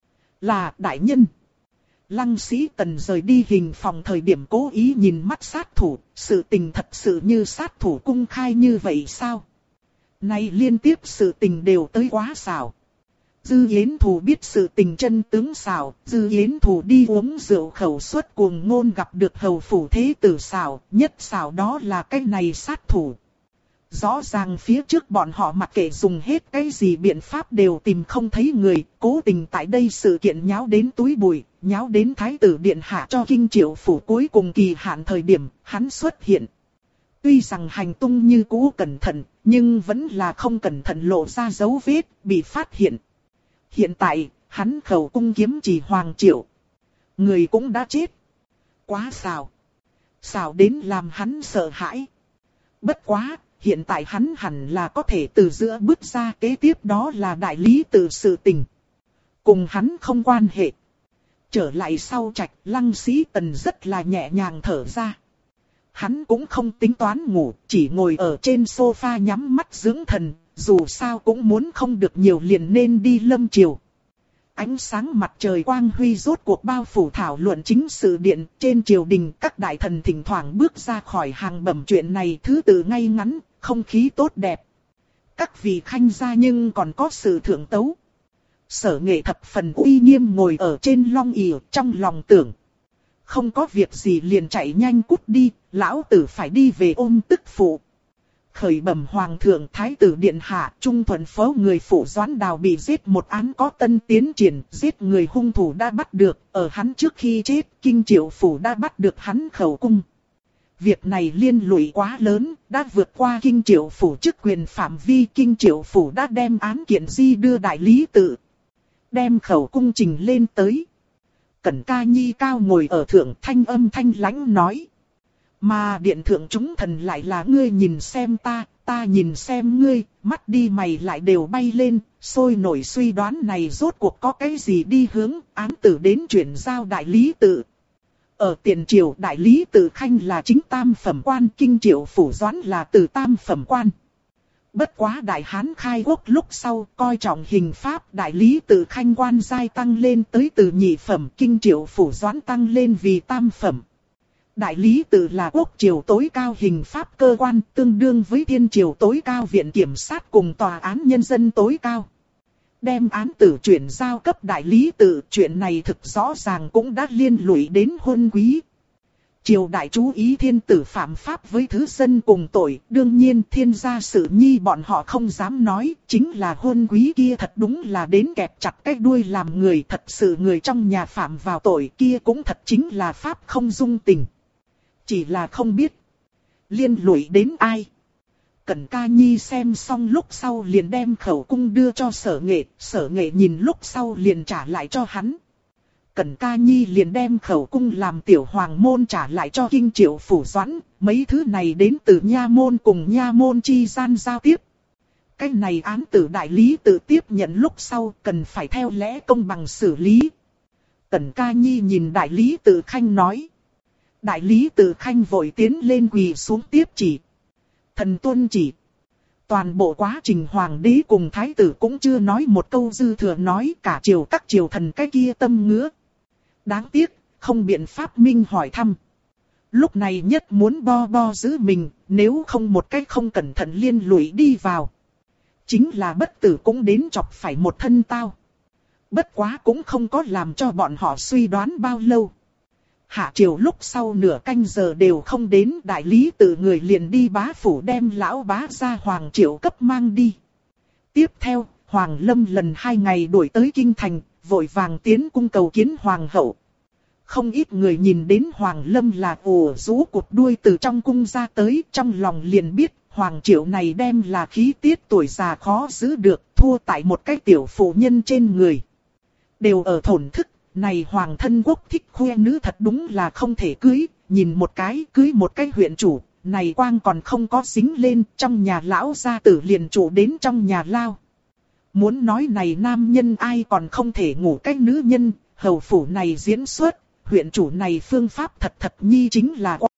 Là đại nhân. Lăng Sĩ Tần rời đi hình phòng thời điểm cố ý nhìn mắt sát thủ, sự tình thật sự như sát thủ cung khai như vậy sao? Nay liên tiếp sự tình đều tới quá xảo. Dư Yến Thù biết sự tình chân tướng xảo, Dư Yến Thù đi uống rượu khẩu suất cuồng ngôn gặp được hầu phủ thế tử xảo, nhất xảo đó là cái này sát thủ. Rõ ràng phía trước bọn họ mặc kệ dùng hết cái gì biện pháp đều tìm không thấy người, cố tình tại đây sự kiện nháo đến túi bụi, nháo đến thái tử điện hạ cho kinh triệu phủ cuối cùng kỳ hạn thời điểm, hắn xuất hiện. Tuy rằng hành tung như cũ cẩn thận, nhưng vẫn là không cẩn thận lộ ra dấu vết, bị phát hiện. Hiện tại, hắn khẩu cung kiếm chỉ Hoàng Triệu. Người cũng đã chết. Quá xào. Xào đến làm hắn sợ hãi. Bất quá, hiện tại hắn hẳn là có thể từ giữa bước ra, kế tiếp đó là đại lý tự sự tình. Cùng hắn không quan hệ. Trở lại sau trạch, Lăng Sĩ Tần rất là nhẹ nhàng thở ra. Hắn cũng không tính toán ngủ, chỉ ngồi ở trên sofa nhắm mắt dưỡng thần, dù sao cũng muốn không được nhiều liền nên đi lâm triều. Ánh sáng mặt trời quang huy rốt cuộc bao phủ thảo luận chính sự điện, trên triều đình các đại thần thỉnh thoảng bước ra khỏi hàng bẩm chuyện này thứ tự ngay ngắn, không khí tốt đẹp. Các vị khanh gia nhưng còn có sự thượng tấu. Sở Nghệ thập phần uy nghiêm ngồi ở trên long ỷ trong lòng tưởng. Không có việc gì liền chạy nhanh cút đi, lão tử phải đi về ôm tức phụ. Khởi bẩm hoàng thượng thái tử điện hạ, trung thuận phố người phụ Doãn Đào bị giết, một án có tân tiến triển, giết người hung thủ đã bắt được, ở hắn trước khi chết, Kinh Triệu phủ đã bắt được hắn khẩu cung. Việc này liên lụy quá lớn, đã vượt qua Kinh Triệu phủ chức quyền phạm vi, Kinh Triệu phủ đã đem án kiện di đưa đại lý tự. Đem khẩu cung trình lên tới. Cẩn Ca Nhi cao ngồi ở thượng, thanh âm thanh lãnh nói. Mà điện thượng chúng thần lại là ngươi nhìn xem ta nhìn xem ngươi, mắt đi mày lại đều bay lên, sôi nổi suy đoán này rốt cuộc có cái gì đi hướng, án tử đến chuyển giao đại lý tự. Ở tiền triều đại lý tự khanh là chính tam phẩm quan, Kinh Triệu phủ Doãn là từ tam phẩm quan. Bất quá đại hán khai quốc lúc sau coi trọng hình pháp, đại lý tự khanh quan giai tăng lên tới từ nhị phẩm, Kinh Triệu phủ Doãn tăng lên vì tam phẩm. Đại lý tự là quốc triều tối cao hình pháp cơ quan, tương đương với thiên triều tối cao viện kiểm sát cùng tòa án nhân dân tối cao. Đem án tử chuyển giao cấp đại lý tự, chuyện này thực rõ ràng cũng đã liên lụy đến hôn quý. Triều đại chú ý thiên tử phạm pháp với thứ dân cùng tội, đương nhiên thiên gia sự nhi bọn họ không dám nói, chính là hôn quý kia thật đúng là đến kẹp chặt cái đuôi làm người, thật sự người trong nhà phạm vào tội kia cũng thật chính là pháp không dung tình. Chỉ là không biết liên lụy đến ai. Cẩn Ca Nhi xem xong lúc sau liền đem khẩu cung đưa cho Sở Nghệ nhìn lúc sau liền trả lại cho hắn. Cẩn Ca Nhi liền đem khẩu cung làm tiểu hoàng môn trả lại cho Kinh Triệu phủ Doãn, mấy thứ này đến từ nha môn cùng nha môn chi gian giao tiếp. Cái này án tử đại lý tự tiếp nhận lúc sau cần phải theo lẽ công bằng xử lý. Cẩn Ca Nhi nhìn đại lý tự khanh nói. Đại lý tự khanh vội tiến lên quỳ xuống tiếp chỉ. Thần tuân chỉ. Toàn bộ quá trình hoàng đế cùng thái tử cũng chưa nói một câu dư thừa, nói cả triều các triều thần cái kia tâm ngứa. Đáng tiếc, không biện pháp minh hỏi thăm. Lúc này nhất muốn bo giữ mình, nếu không một cách không cẩn thận liên lụy đi vào. Chính là bất tử cũng đến chọc phải một thân tao. Bất quá cũng không có làm cho bọn họ suy đoán bao lâu. Hạ triều lúc sau nửa canh giờ đều không đến, đại lý tự người liền đi bá phủ đem lão bá ra Hoàng Triệu cấp mang đi. Tiếp theo, Hoàng Lâm lần 2 ngày đuổi tới kinh thành, vội vàng tiến cung cầu kiến Hoàng hậu. Không ít người nhìn đến Hoàng Lâm là ồ rú cụt đuôi từ trong cung ra tới, trong lòng liền biết Hoàng Triệu này đem là khí tiết tuổi già khó giữ được, thua tại một cái tiểu phụ nhân trên người. Đều ở thổn thức. Này hoàng thân quốc thích khoe nữ thật đúng là không thể cưới, nhìn một cái cưới một cái huyện chủ, này quang còn không có dính lên, trong nhà lão gia tử liền chủ đến trong nhà lao. Muốn nói này nam nhân ai còn không thể ngủ cái nữ nhân, hầu phủ này diễn xuất, huyện chủ này phương pháp thật nhi chính là